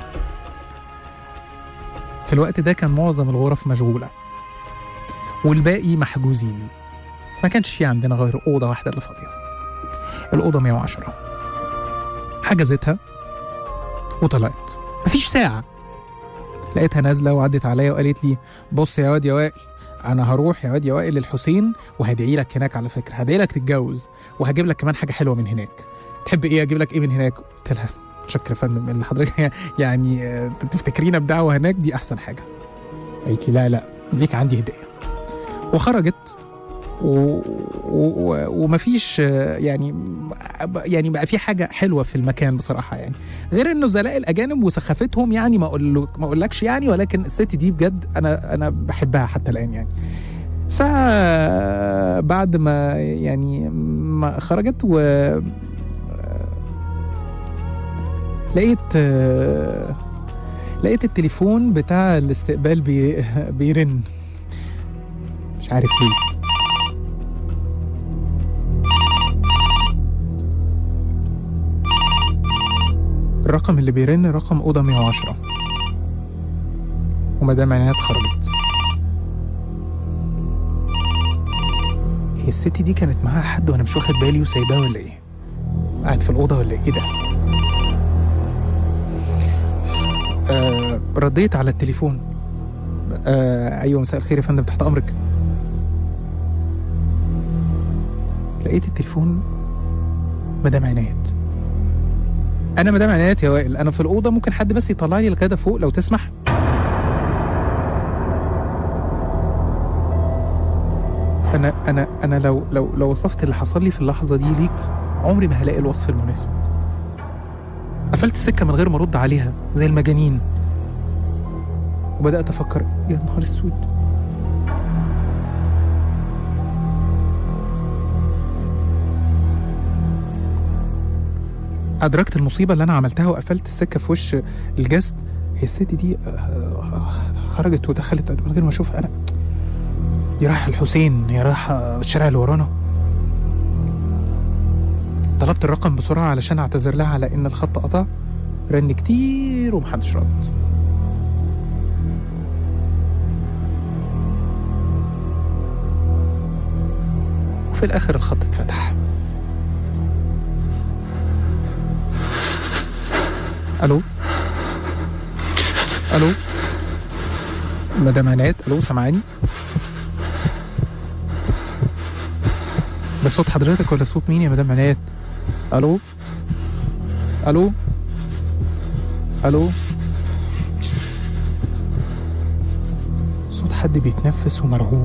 في الوقت ده كان معظم الغرف مشغولة والباقي محجوزين، ما كانش في عندنا غير أوضة واحدة اللي فاضية، الأوضة مية وعشرة. حجزتها وطلعت، مفيش ساعة لقيتها نازلة وعدت عليا وقالت لي بص يا واد يا وائل، أنا هروح يا واد يا وائل للحسين وهدعي لك هناك، على فكرة هدعي لك تتجوز وهجيب لك كمان حاجة حلوة من هناك، تحب إيه أجيب لك إيه من هناك؟ قلت لها شكرا يا فندم اللي حضرتك يعني تفتكرينا بدعوة هناك دي أحسن حاجة. قالت لي لا لا ليك عندي هدية. وخرجت و... و... ومفيش يعني يعني بقى في حاجه حلوه في المكان بصراحه، يعني غير انه زلاء الاجانب وسخافتهم، يعني ما اقول ما اقولكش يعني، ولكن الست دي بجد انا انا بحبها حتى الان. يعني ساعه بعد ما يعني ما خرجت و لقيت لقيت التليفون بتاع الاستقبال بي... بيرن، مش عارف ليه. الرقم اللي بيرن رقم أوضة مية وعشرة، ومدام عنايات خرجت. هي الست دي كانت معاها حد وأنا مش واخد بالي وسايباه ولا إيه؟ قاعد في الأوضة ولا إيه ده؟ آه رديت على التليفون. آه أيوة مساء الخير يا فندم تحت أمرك. لقيت التليفون مدام عنايات. أنا مدام عنايات يا وائل، أنا في الأوضة، ممكن حد بس يطلع لي الغدا فوق لو تسمح؟ أنا أنا أنا لو لو لو وصفت اللي حصل لي في اللحظة دي ليك عمري ما هلاقي الوصف المناسب. قفلت السكة من غير ما أرد عليها زي المجانين، وبدأت أفكر يا نهار السود، أدركت المصيبة اللي أنا عملتها وقفلت السكة في وش الجست. هي الست دي خرجت ودخلت من غير ما أشوف أنا، يا رايح الحسين يا رايح الشارع اللي ورانا. طلبت الرقم بسرعة علشان أعتذر لها على إن الخط قطع، رن كتير ومحدش رد. وفي الآخر الخط اتفتح. ألو ألو مدام عنايات، ألو سامعاني؟ ده صوت حضرتك ولا صوت مين يا مدام عنايات؟ ألو ألو ألو صوت حد بيتنفس ومرعوب.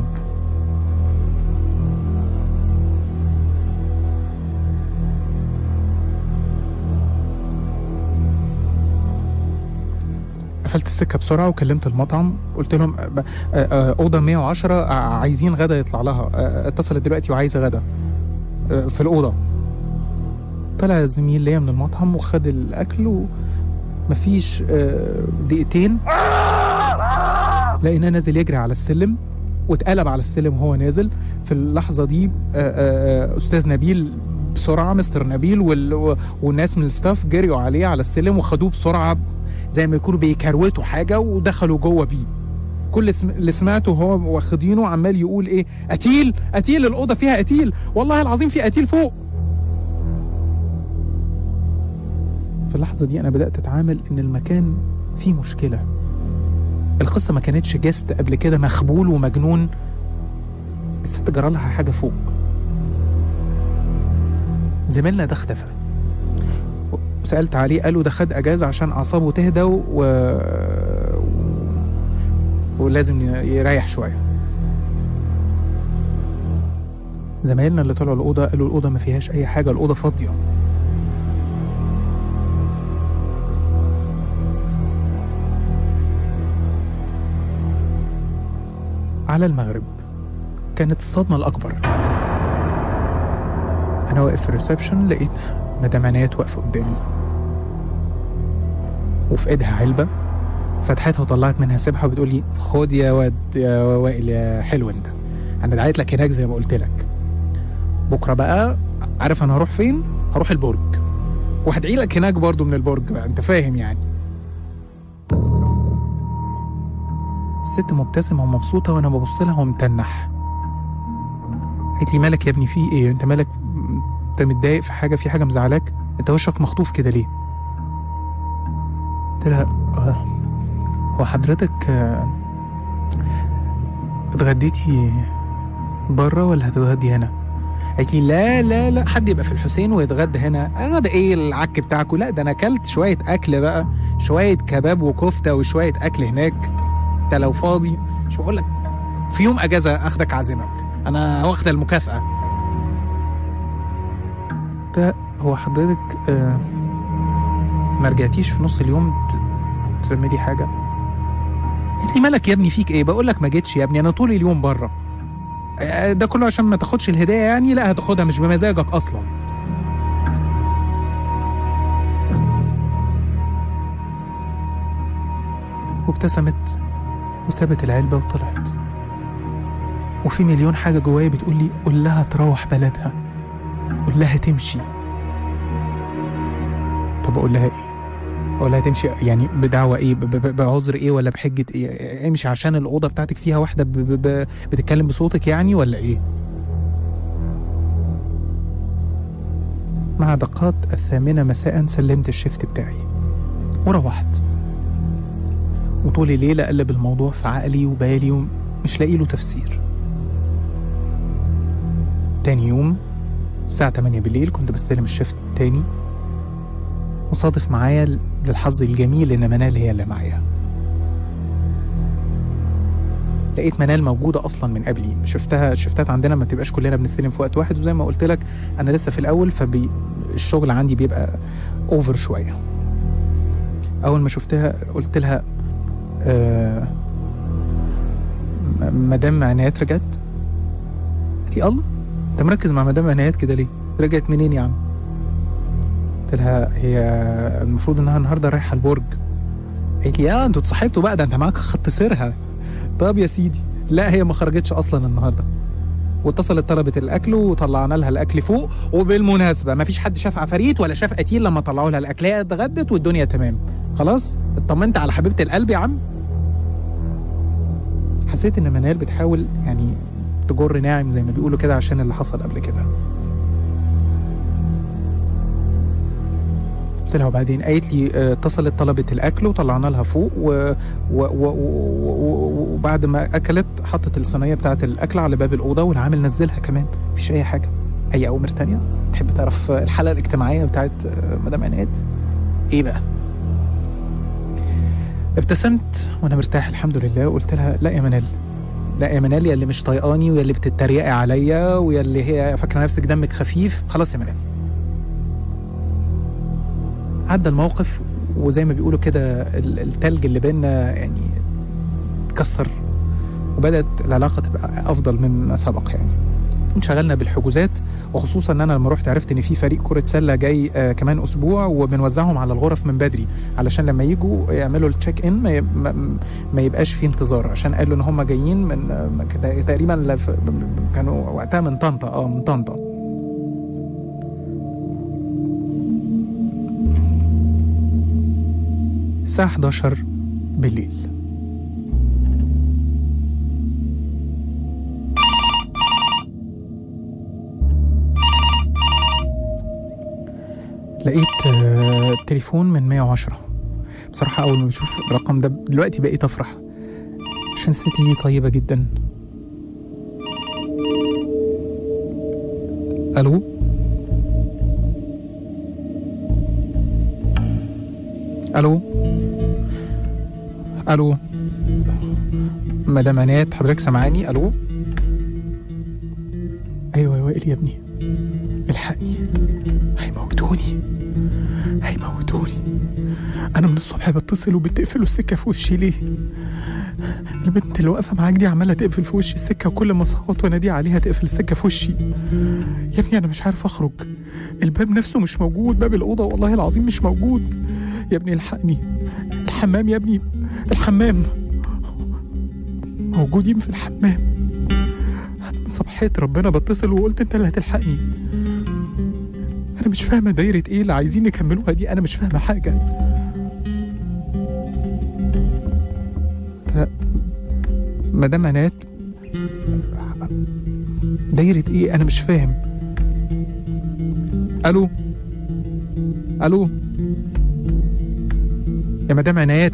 قفلت السكة بسرعة وكلمت المطعم، قلت لهم أوضة مية وعشرة عايزين غدا يطلع لها، اتصلت دلوقتي وعايزة غدا في الأوضة. طلع زميل ليا من المطعم وخد الأكل، ومفيش دقيقتين لقيناه نازل يجري على السلم، واتقلب على السلم وهو نازل. في اللحظة دي أستاذ نبيل بسرعة، مستر نبيل والناس من الستاف جريوا عليه على السلم وخدوه بسرعة زي ما يكونوا بيكروتوا حاجة ودخلوا جوه بيه. كل اللي سمعته هو واخدينه عمال يقول ايه، قتيل قتيل، الاوضه فيها قتيل، والله العظيم في قتيل فوق. في اللحظه دي انا بدات اتعامل ان المكان فيه مشكله. القصه ما كانتش جست قبل كده مخبول ومجنون، الست جرى لها حاجه فوق. زميلنا ده اختفى وسالت عليه، قالوا ده خد اجازه عشان اعصابه تهدى و... ولازم يريح شويه. زمايلنا اللي طلعوا الاوضه قالوا الاوضه ما فيهاش اي حاجه، الاوضه فاضيه. على المغرب كانت الصدمه الاكبر. انا واقف في الريسبشن، لقيت مدام عنايات واقفه قدامي وفي ايدها علبه، فتحتها وطلعت منها سبحه وبتقول لي خد يا واد يا وائل يا حلو انت، انا دعيت لك هناك زي ما قلت لك، بكره بقى عارف انا هروح فين؟ هروح البرج وهدعي لك هناك برضو من البرج بقى، انت فاهم يعني. الست مبتسمه ومبسوطه وانا ببص لها ومتنح. قالت لي مالك يا ابني في ايه؟ انت مالك؟ انت متضايق في حاجه؟ في حاجه مزعلاك؟ انت وشك مخطوف كده ليه؟ قلت لها هو حضرتك اتغديتي بره ولا هتتغدي هنا؟ قالت لي لا لا لا، حد يبقى في الحسين ويتغدى هنا؟ غدا ايه العك بتاعكم؟ لا ده انا اكلت شويه اكل بقى، شويه كباب وكفته وشويه اكل هناك. انت لو فاضي مش بقول لك في يوم اجازه اخدك اعزمك، انا واخده المكافاه. ده هو حضرتك آه ما رجعتيش في نص اليوم تعملي حاجه؟ قلت لي مالك يا ابني فيك ايه؟ بقول لك ما جيتش يا ابني، انا طول اليوم بره. آه ده كله عشان ما تاخدش الهديه يعني؟ لا هتاخدها، مش بمزاجك اصلا. وابتسمت وسابت العلبه وطلعت، وفي مليون حاجه جوايا بتقول لي قول لها تروح بلدها، قول لها تمشي. طب اقول لها ايه؟ اقول لها تمشي يعني بدعوه ايه؟ بعذر ايه ولا بحجه ايه؟ امشي عشان الاوضه بتاعتك فيها واحده ب ب ب بتتكلم بصوتك يعني ولا ايه؟ مع دقات الثامنه مساء سلمت الشيفت بتاعي وروحت، وطول الليل اقلب الموضوع في عقلي وبالي ومش لاقي له تفسير. تاني يوم الساعة تمانية بالليل كنت بستلم الشيفت التاني، وصادف معايا للحظ الجميل ان منال هي اللي معايا. لقيت منال موجودة اصلا من قبلي، شفتها الشفتات عندنا ما بتبقاش كلنا بنستلم في وقت واحد، وزي ما قلت لك انا لسه في الاول فالشغل عندي بيبقى اوفر شوية. اول ما شفتها قلت لها آه مدام عنايات رجعت؟ قالت لي الله انت مركز مع مدام عنايات كده ليه؟ رجعت منين يا عم؟ قلت لها هي المفروض انها النهارده رايحه البرج. قالت لي اه انتوا اتصاحبتوا بقى، ده انت معاك خط سيرها. طب يا سيدي لا هي ما خرجتش اصلا النهارده، واتصلت طلبت الاكل وطلعنا لها الاكل فوق، وبالمناسبه ما فيش حد شاف عفاريت ولا شاف قتيل لما طلعوا لها الاكل، هي اتغدت والدنيا تمام. خلاص اطمنت على حبيبه القلب يا عم. حسيت ان منال بتحاول يعني تجر ناعم زي ما بيقولوا كده عشان اللي حصل قبل كده. قلت لها وبعدين؟ قالت لي اتصلت طلبت الاكل وطلعنا لها فوق و... و... و... و... وبعد ما اكلت حطت الصينيه بتاعه الاكل على باب الاوضه والعامل نزلها كمان، مفيش اي حاجه. اي اوامر تانية؟ تحب تعرف الحاله الاجتماعيه بتاعه مدام عنايات ايه بقى؟ ابتسمت وانا مرتاح الحمد لله وقلت لها لا يا منال، لا يا منال، يا اللي مش طايقاني ويا اللي بتتريقي عليا ويا اللي هي فاكره نفسك دمك خفيف، خلاص يا منال. عدى الموقف وزي ما بيقولوا كده التلج اللي بيننا يعني اتكسر، وبدأت العلاقة تبقى أفضل مما سبق. يعني انشغلنا بالحجوزات، وخصوصا ان انا لما رحت عرفت ان في فريق كرة سلة جاي آه كمان اسبوع، وبنوزعهم على الغرف من بدري علشان لما يجوا يعملوا التشيك ان ما, ما, ما يبقاش في انتظار، عشان قالوا ان هم جايين من آه تقريبا كانوا وقتها من طنطا اه من طنطا. الساعة حداشر بالليل تليفون من مية وعشرة. بصراحة أول ما بشوف الرقم ده دلوقتي بقيت أفرح عشان الست دي طيبة جدا. ألو ألو ألو مدام عناد، حضرتك سامعاني؟ ألو أيوة يا وائل يا ابني، الحقني، هيموتوني هيموتوني. أنا من الصبح بتصل وبتقفلوا السكة في وشي ليه؟ البنت اللي واقفة معاك دي عمالة تقفل في وشي السكة، وكل ما صوت وانادي عليها تقفل السكة في وشي. يا ابني أنا مش عارف أخرج، الباب نفسه مش موجود، باب الأوضة والله العظيم مش موجود. يا ابني الحقني، الحمام يا ابني، الحمام موجودين في الحمام. أنا من صباحية ربنا بتصل وقلت أنت اللي هتلحقني. أنا مش فاهمة دايرة إيه اللي عايزين يكملوها دي، أنا مش فاهمة حاجة. لا مدام عناد، دايرة إيه؟ أنا مش فاهم. ألو ألو يا مدام عناد،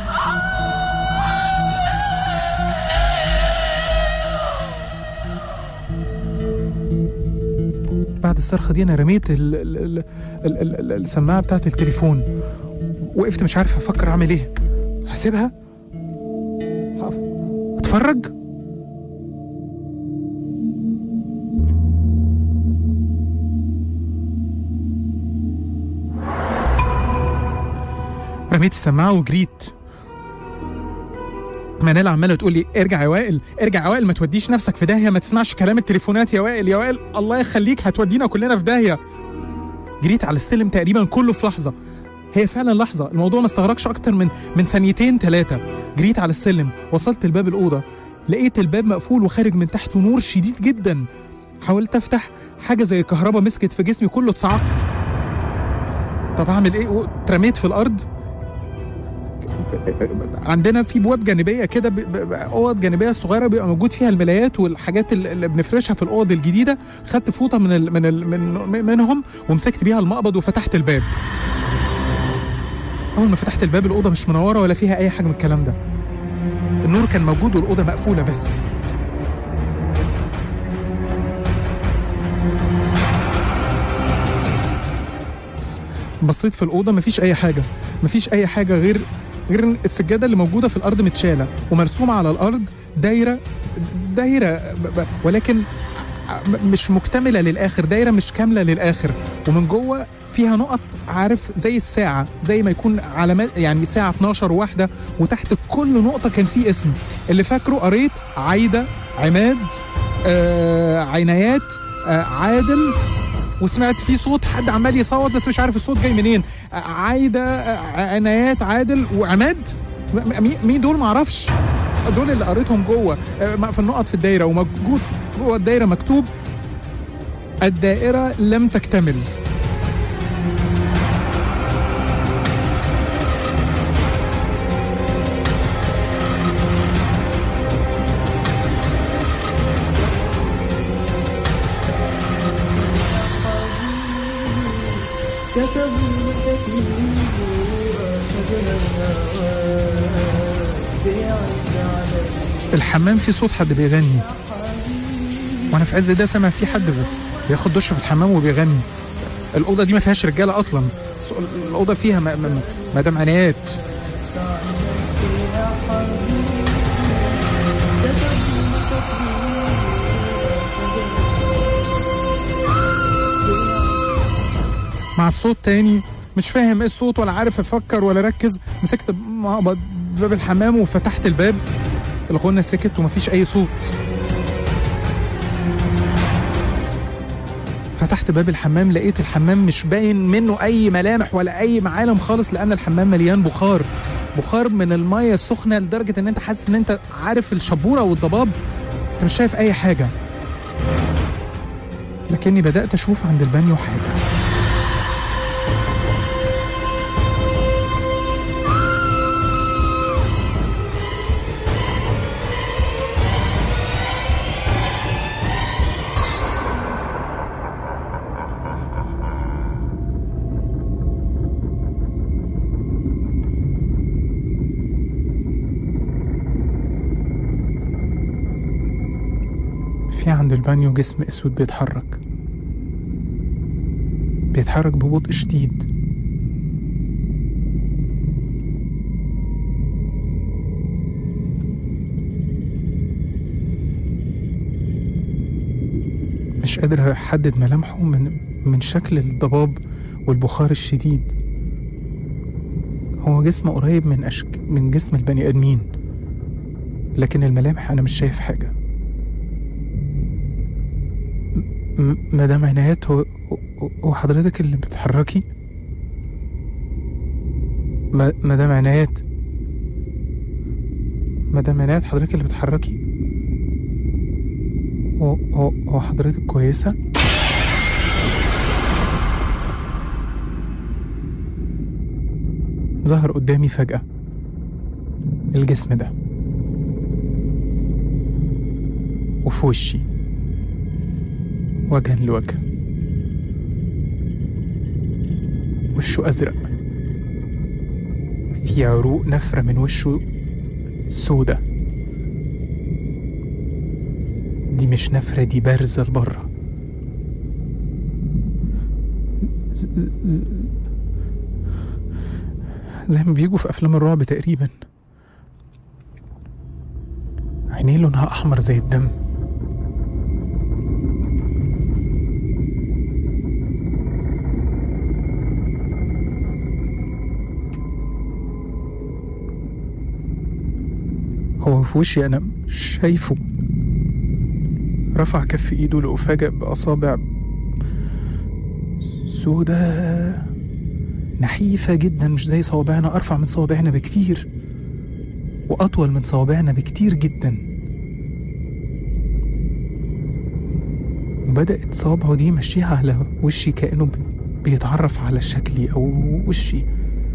بعد الصرخة دي أنا رميت ال ال ال ال ال ال السماعة بتاعت التليفون، وقفت مش عارف أفكر أعمل إيه. هسيبها؟ أتفرج؟ رميت السماعة وجريت. منال عمالة تقول لي ارجع يا وائل، ارجع يا وائل، ما توديش نفسك في داهية، ما تسمعش كلام التليفونات يا وائل، يا وائل الله يخليك هتودينا كلنا في داهية. جريت على السلم تقريبا كله في لحظة، هي فعلا لحظة، الموضوع ما استغرقش أكتر من من ثانيتين ثلاثة. جريت على السلم، وصلت لباب الأوضة، لقيت الباب مقفول وخارج من تحته نور شديد جدا. حاولت أفتح، حاجة زي كهرباء مسكت في جسمي كله، اتصعقت. طب أعمل إيه؟ اترميت في الأرض. عندنا في بواب جانبيه كده، اوض جانبيه صغيره بيبقى موجود فيها الملايات والحاجات اللي بنفرشها في الاوض الجديده. خدت فوطه من ال من ال من منهم ومسكت بيها المقبض وفتحت الباب. اول ما فتحت الباب الاوضه مش منوره ولا فيها اي حاجه من الكلام ده، النور كان موجود والاوضه مقفوله بس. بصيت في الاوضه مفيش اي حاجه، مفيش اي حاجه غير غير السجاده اللي موجوده في الارض متشاله، ومرسومه على الارض دايره دايره ولكن مش مكتمله للاخر، دايره مش كامله للاخر، ومن جوه فيها نقط، عارف زي الساعه، زي ما يكون علامات يعني ساعه اتناشر واحده، وتحت كل نقطه كان فيه اسم. اللي فاكره قريت عايده، عماد، آه، عنايات، آه، عادل، وسمعت فيه صوت حد عمال يصوت بس مش عارف الصوت جاي منين. عايدة، عنايات، عادل وعماد، مين دول؟ معرفش. دول اللي قريتهم جوه في النقط في الدايرة، وموجود جوه الدايرة مكتوب الدائرة لم تكتمل. الحمام فيه صوت حد بيغني، وانا في عز ده سامع فيه حد بياخد دش في الحمام وبيغني. الاوضه دي ما فيهاش رجاله اصلا، الاوضه فيها مدام عنايات. مع الصوت تاني، مش فاهم ايه الصوت ولا عارف افكر ولا ركز. مسكت باب الحمام وفتحت الباب، الغنى سكت ومفيش اي صوت. فتحت باب الحمام، لقيت الحمام مش باين منه اي ملامح ولا اي معالم خالص، لان الحمام مليان بخار، بخار من الميه السخنه، لدرجه ان انت حاسس ان انت عارف الشبوره والضباب، انت مش شايف اي حاجه. لكني بدات اشوف عند البانيو حاجه. في عند البانيو جسم أسود بيتحرك بيتحرك ببطء شديد. مش قادر أحدد ملامحه من من شكل الضباب والبخار الشديد. هو جسم قريب من أشك من جسم البني آدمين، لكن الملامح أنا مش شايف حاجة. م- مدام عنايات، هو هو حضرتك اللي بتتحركي؟ م- مدام عنايات مدام عنايات حضرتك اللي بتتحركي؟ هو هو هو حضرتك كويسة؟ ظهر قدامي فجأة الجسم ده وفي وشي وجها لوجه. وشه أزرق، في عروق نفرة من وشه سودة. دي مش نفرة، دي بارزة لبرا. زي ما بيجوا في أفلام الرعب تقريبا. عينيه لونها أحمر زي الدم. هو في وشي أنا شايفه. رفع كف إيده لأفاجأ بأصابع سودة نحيفة جدا، مش زي صوابعنا، أرفع من صوابعنا بكتير وأطول من صوابعنا بكتير جدا. وبدأت صوابعه دي مشيها على وشي كأنه بيتعرف على شكلي أو وشي.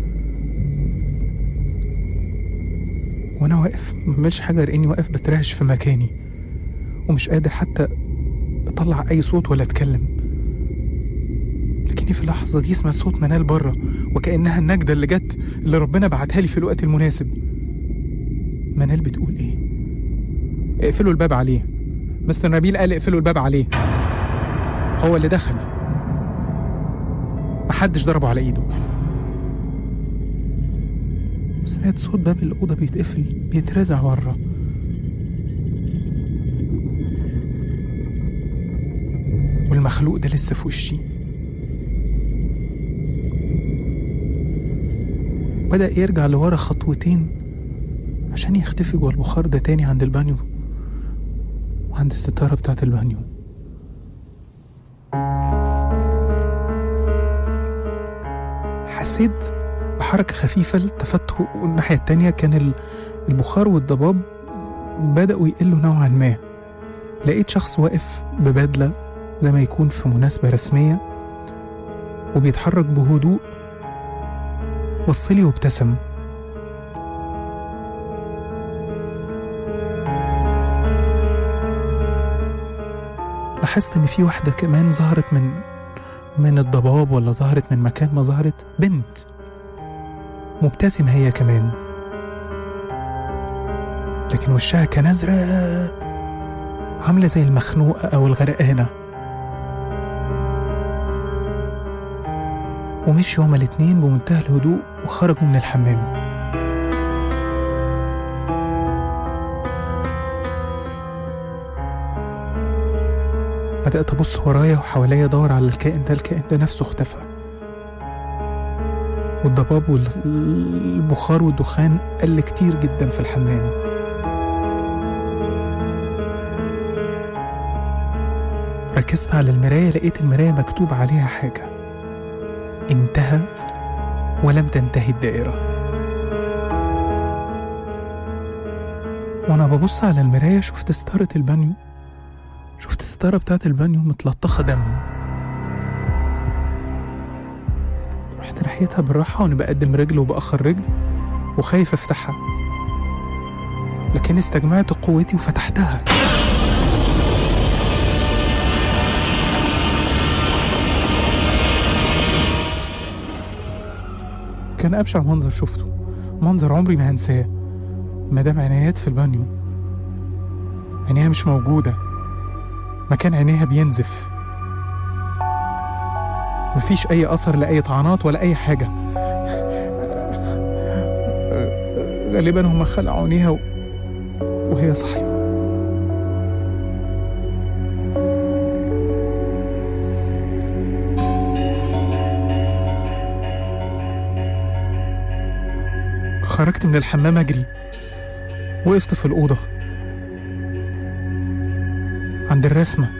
وأنا واقف مش حاجة غير إني واقف بترعش في مكاني ومش قادر حتى أطلع أي صوت ولا أتكلم. لكني في اللحظة دي سمعت صوت منال بره، وكأنها النجدة اللي جت اللي ربنا بعتها لي في الوقت المناسب. منال بتقول إيه؟ اقفلوا الباب عليه. مستر نبيل قال اقفلوا الباب عليه، هو اللي دخل، محدش ضربه على إيده. سمعت صوت باب الأوضة بيتقفل بيترزع بره. والمخلوق ده لسه في وشي. بدأ يرجع لورا خطوتين عشان يختفي جوه البخار ده تاني عند البانيو وعند الستارة بتاعت البانيو. حسيت بحركة خفيفة التفت والناحية التانية كان البخار والضباب بدأوا يقلوا نوعا ما. لقيت شخص واقف ببدلة زي ما يكون في مناسبة رسمية وبيتحرك بهدوء. بصلي وابتسم. لاحظت ان في واحدة كمان ظهرت من من الضباب، ولا ظهرت من مكان ما ظهرت، بنت مبتسمة هي كمان، لكن وشها كان ازرق عاملة زي المخنوقة او الغرقانة. ومشيوا هما الاتنين بمنتهى الهدوء وخرجوا من الحمام. بدأت أبص ورايا وحواليا أدور على الكائن ده. الكائن ده نفسه اختفى، والضباب والبخار والدخان قل كتير جدا في الحمام. ركزت على المراية، لقيت المراية مكتوب عليها حاجة: انتهى ولم تنتهي الدائرة. وأنا ببص على المراية شفت ستارة البانيو، شفت الستارة بتاعت البانيو متلطخة دم. رحت ناحيتها بالراحة وأنا بقدم رجل وبأخر رجل وخايف أفتحها، لكن استجمعت قوتي وفتحتها. كان أبشع منظر شفته، منظر عمري ما هنساه. مدام عنايات في البانيو، عينيها مش موجودة، مكان عينيها بينزف، مفيش أي أثر لأي طعنات ولا أي حاجة. غالبا هم خلعوا عينيها و... وهي صاحية. خرجت من الحمام أجري، وقفت في الأوضة عند الرسمة،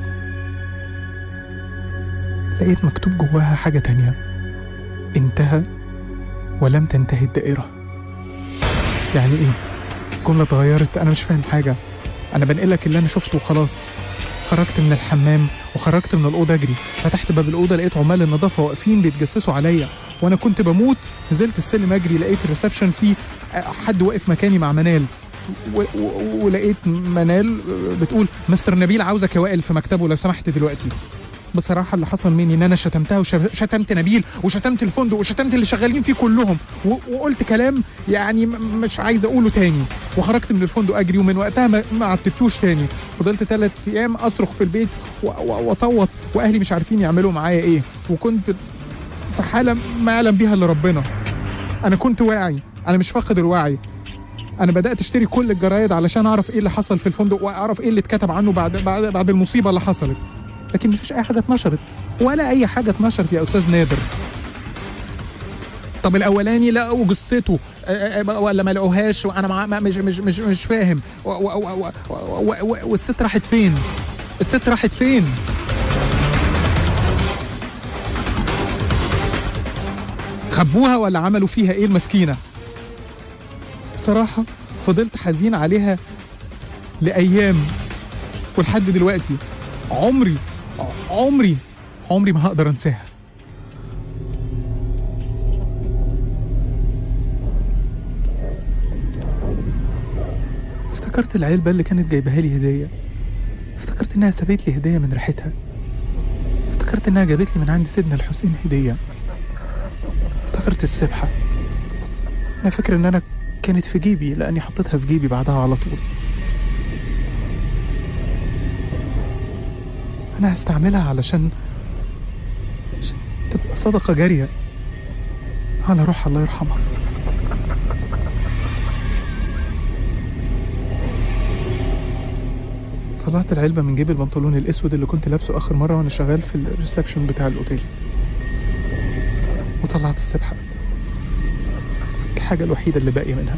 لقيت مكتوب جواها حاجة تانية: انتهى ولم تنتهي الدائرة. يعني ايه؟ الجملة اتغيرت، انا مش فاهم حاجة، انا بنقلك اللي انا شفته وخلاص. خرجت من الحمام وخرجت من الأوضة أجري، فتحت باب الأوضة لقيت عمال النظافة واقفين بيتجسسوا عليا وأنا كنت بموت. نزلت السلم أجري، لقيت الريسبشن فيه حد واقف مكاني مع منال، و- و- ولقيت منال بتقول: مستر نبيل عاوزك يا وائل في مكتبه لو سمحت دلوقتي. بصراحة اللي حصل مني إن أنا شتمتها وشتمت نبيل وشتمت الفندق وشتمت اللي شغالين فيه كلهم، و- وقلت كلام يعني م- مش عايز أقوله تاني، وخرجت من الفندق أجري. ومن وقتها ما, ما عتبتوش تاني. فضلت ثلاث أيام أصرخ في البيت وأصوت، وأهلي مش عارفين يعملوا معايا إيه، وكنت في حالة ما يعلم بيها إلا ربنا. أنا كنت واعي، أنا مش فاقد الوعي. أنا بدأت أشتري كل الجرايد علشان أعرف إيه اللي حصل في الفندق وأعرف إيه اللي اتكتب عنه بعد بعد بعد المصيبة اللي حصلت، لكن مفيش أي حاجة اتنشرت ولا أي حاجة اتنشرت يا أستاذ نادر. طب الأولاني لقوا جثته ولا ما لقوهاش؟ وأنا مع مش مش مش مش فاهم. والست راحت فين؟ الست راحت فين؟ خبوها ولا عملوا فيها إيه المسكينة؟ بصراحة فضلت حزين عليها لأيام، ولحد دلوقتي عمري عمري عمري ما هقدر انساها. افتكرت العلبة اللي كانت جايبها لي هدية، افتكرت انها سابت لي هدية من ريحتها، افتكرت انها جابت لي من عند سيدنا الحسين هدية، افتكرت السبحة. انا فاكر ان انا كانت في جيبي لاني حطيتها في جيبي بعدها على طول. أنا هستعملها علشان عشان تبقى صدقة جارية على روح الله يرحمها. طلعت العلبة من جيب البنطلون الأسود اللي كنت لابسه آخر مرة وأنا شغال في الريسبشن بتاع الأوتيل، وطلعت السبحة، الحاجة الوحيدة اللي باقية منها.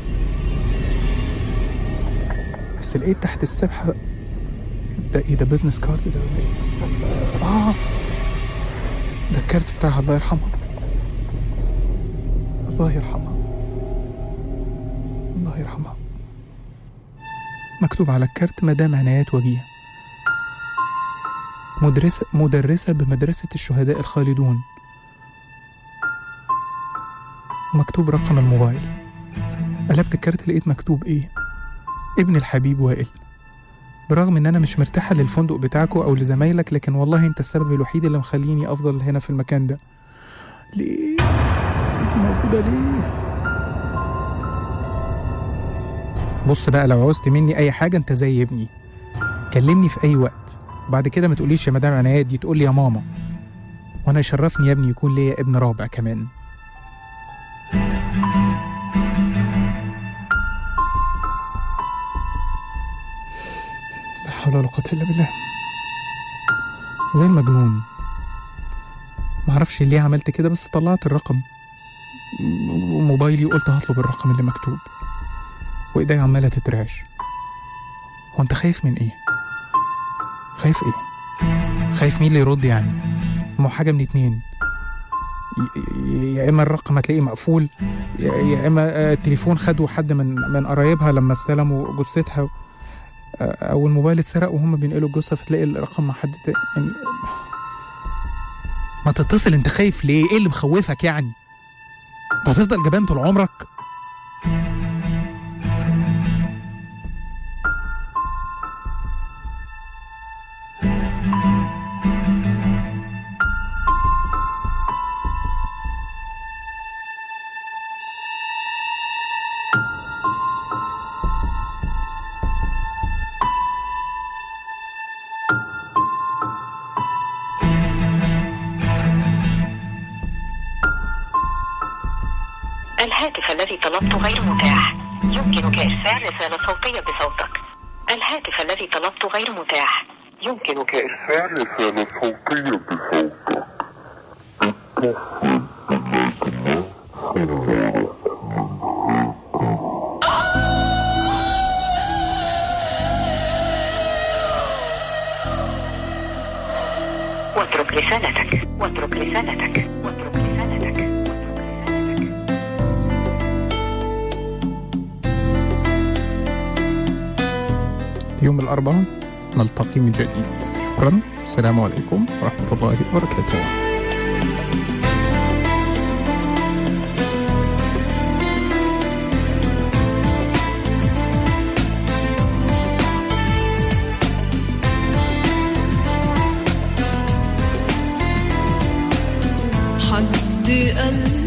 بس لقيت تحت السبحة ده ايه ده؟ بيزنس كارد ده ولا ايه؟ اه ده الكارت بتاعها، الله يرحمها، الله يرحمها، الله يرحمها. مكتوب على الكارت: مدام عنايات وجيه، مدرسة مدرسة بمدرسة الشهداء الخالدون. مكتوب رقم الموبايل. قلبت الكارت لقيت مكتوب ايه؟ ابن الحبيب وائل. برغم ان انا مش مرتاحة للفندق بتاعكو او لزمايلك، لكن والله انت السبب الوحيد اللي مخليني افضل هنا في المكان ده. ليه؟ انت موجودة ليه؟ بص بقى، لو عوزت مني اي حاجة انت زي ابني، كلمني في اي وقت. بعد كده ما تقوليش يا مدام عنايات دي، تقولي يا ماما. وانا يشرفني يا ابني يكون ليا ابن رابع كمان. لا حول ولا قوة الا بالله. زي المجنون، معرفش ليه عملت كده، بس طلعت الرقم موبايلي وقلت هطلب الرقم اللي مكتوب، وايدي عمالة تترعش. هو انت خايف من ايه؟ خايف ايه؟ خايف مين اللي يرد يعني؟ ما هو حاجة من اتنين، يا اما الرقم هتلاقيه مقفول، يا اما التليفون خده حد من من قرايبها لما استلموا جثتها، او الموبايل اتسرق وهم بينقلوا الجثه فتلاقي الرقم مع حد تاني. يعني ما تتصل، انت خايف ليه؟ ايه اللي مخوفك يعني؟ انت هتفضل جبان طول عمرك؟ الهاتف الذي طلبته غير متاح. يمكنك إرسال رسالة صوتية بصوتك. الهاتف الذي طلبته غير متاح. يمكنك إرسال رسالة صوتية بصوتك. واترك رسالتك واترك رسالتك واترك رسالتك. يوم الأربعاء نلتقي من جديد. شكرا. السلام عليكم ورحمة الله وبركاته. حد قال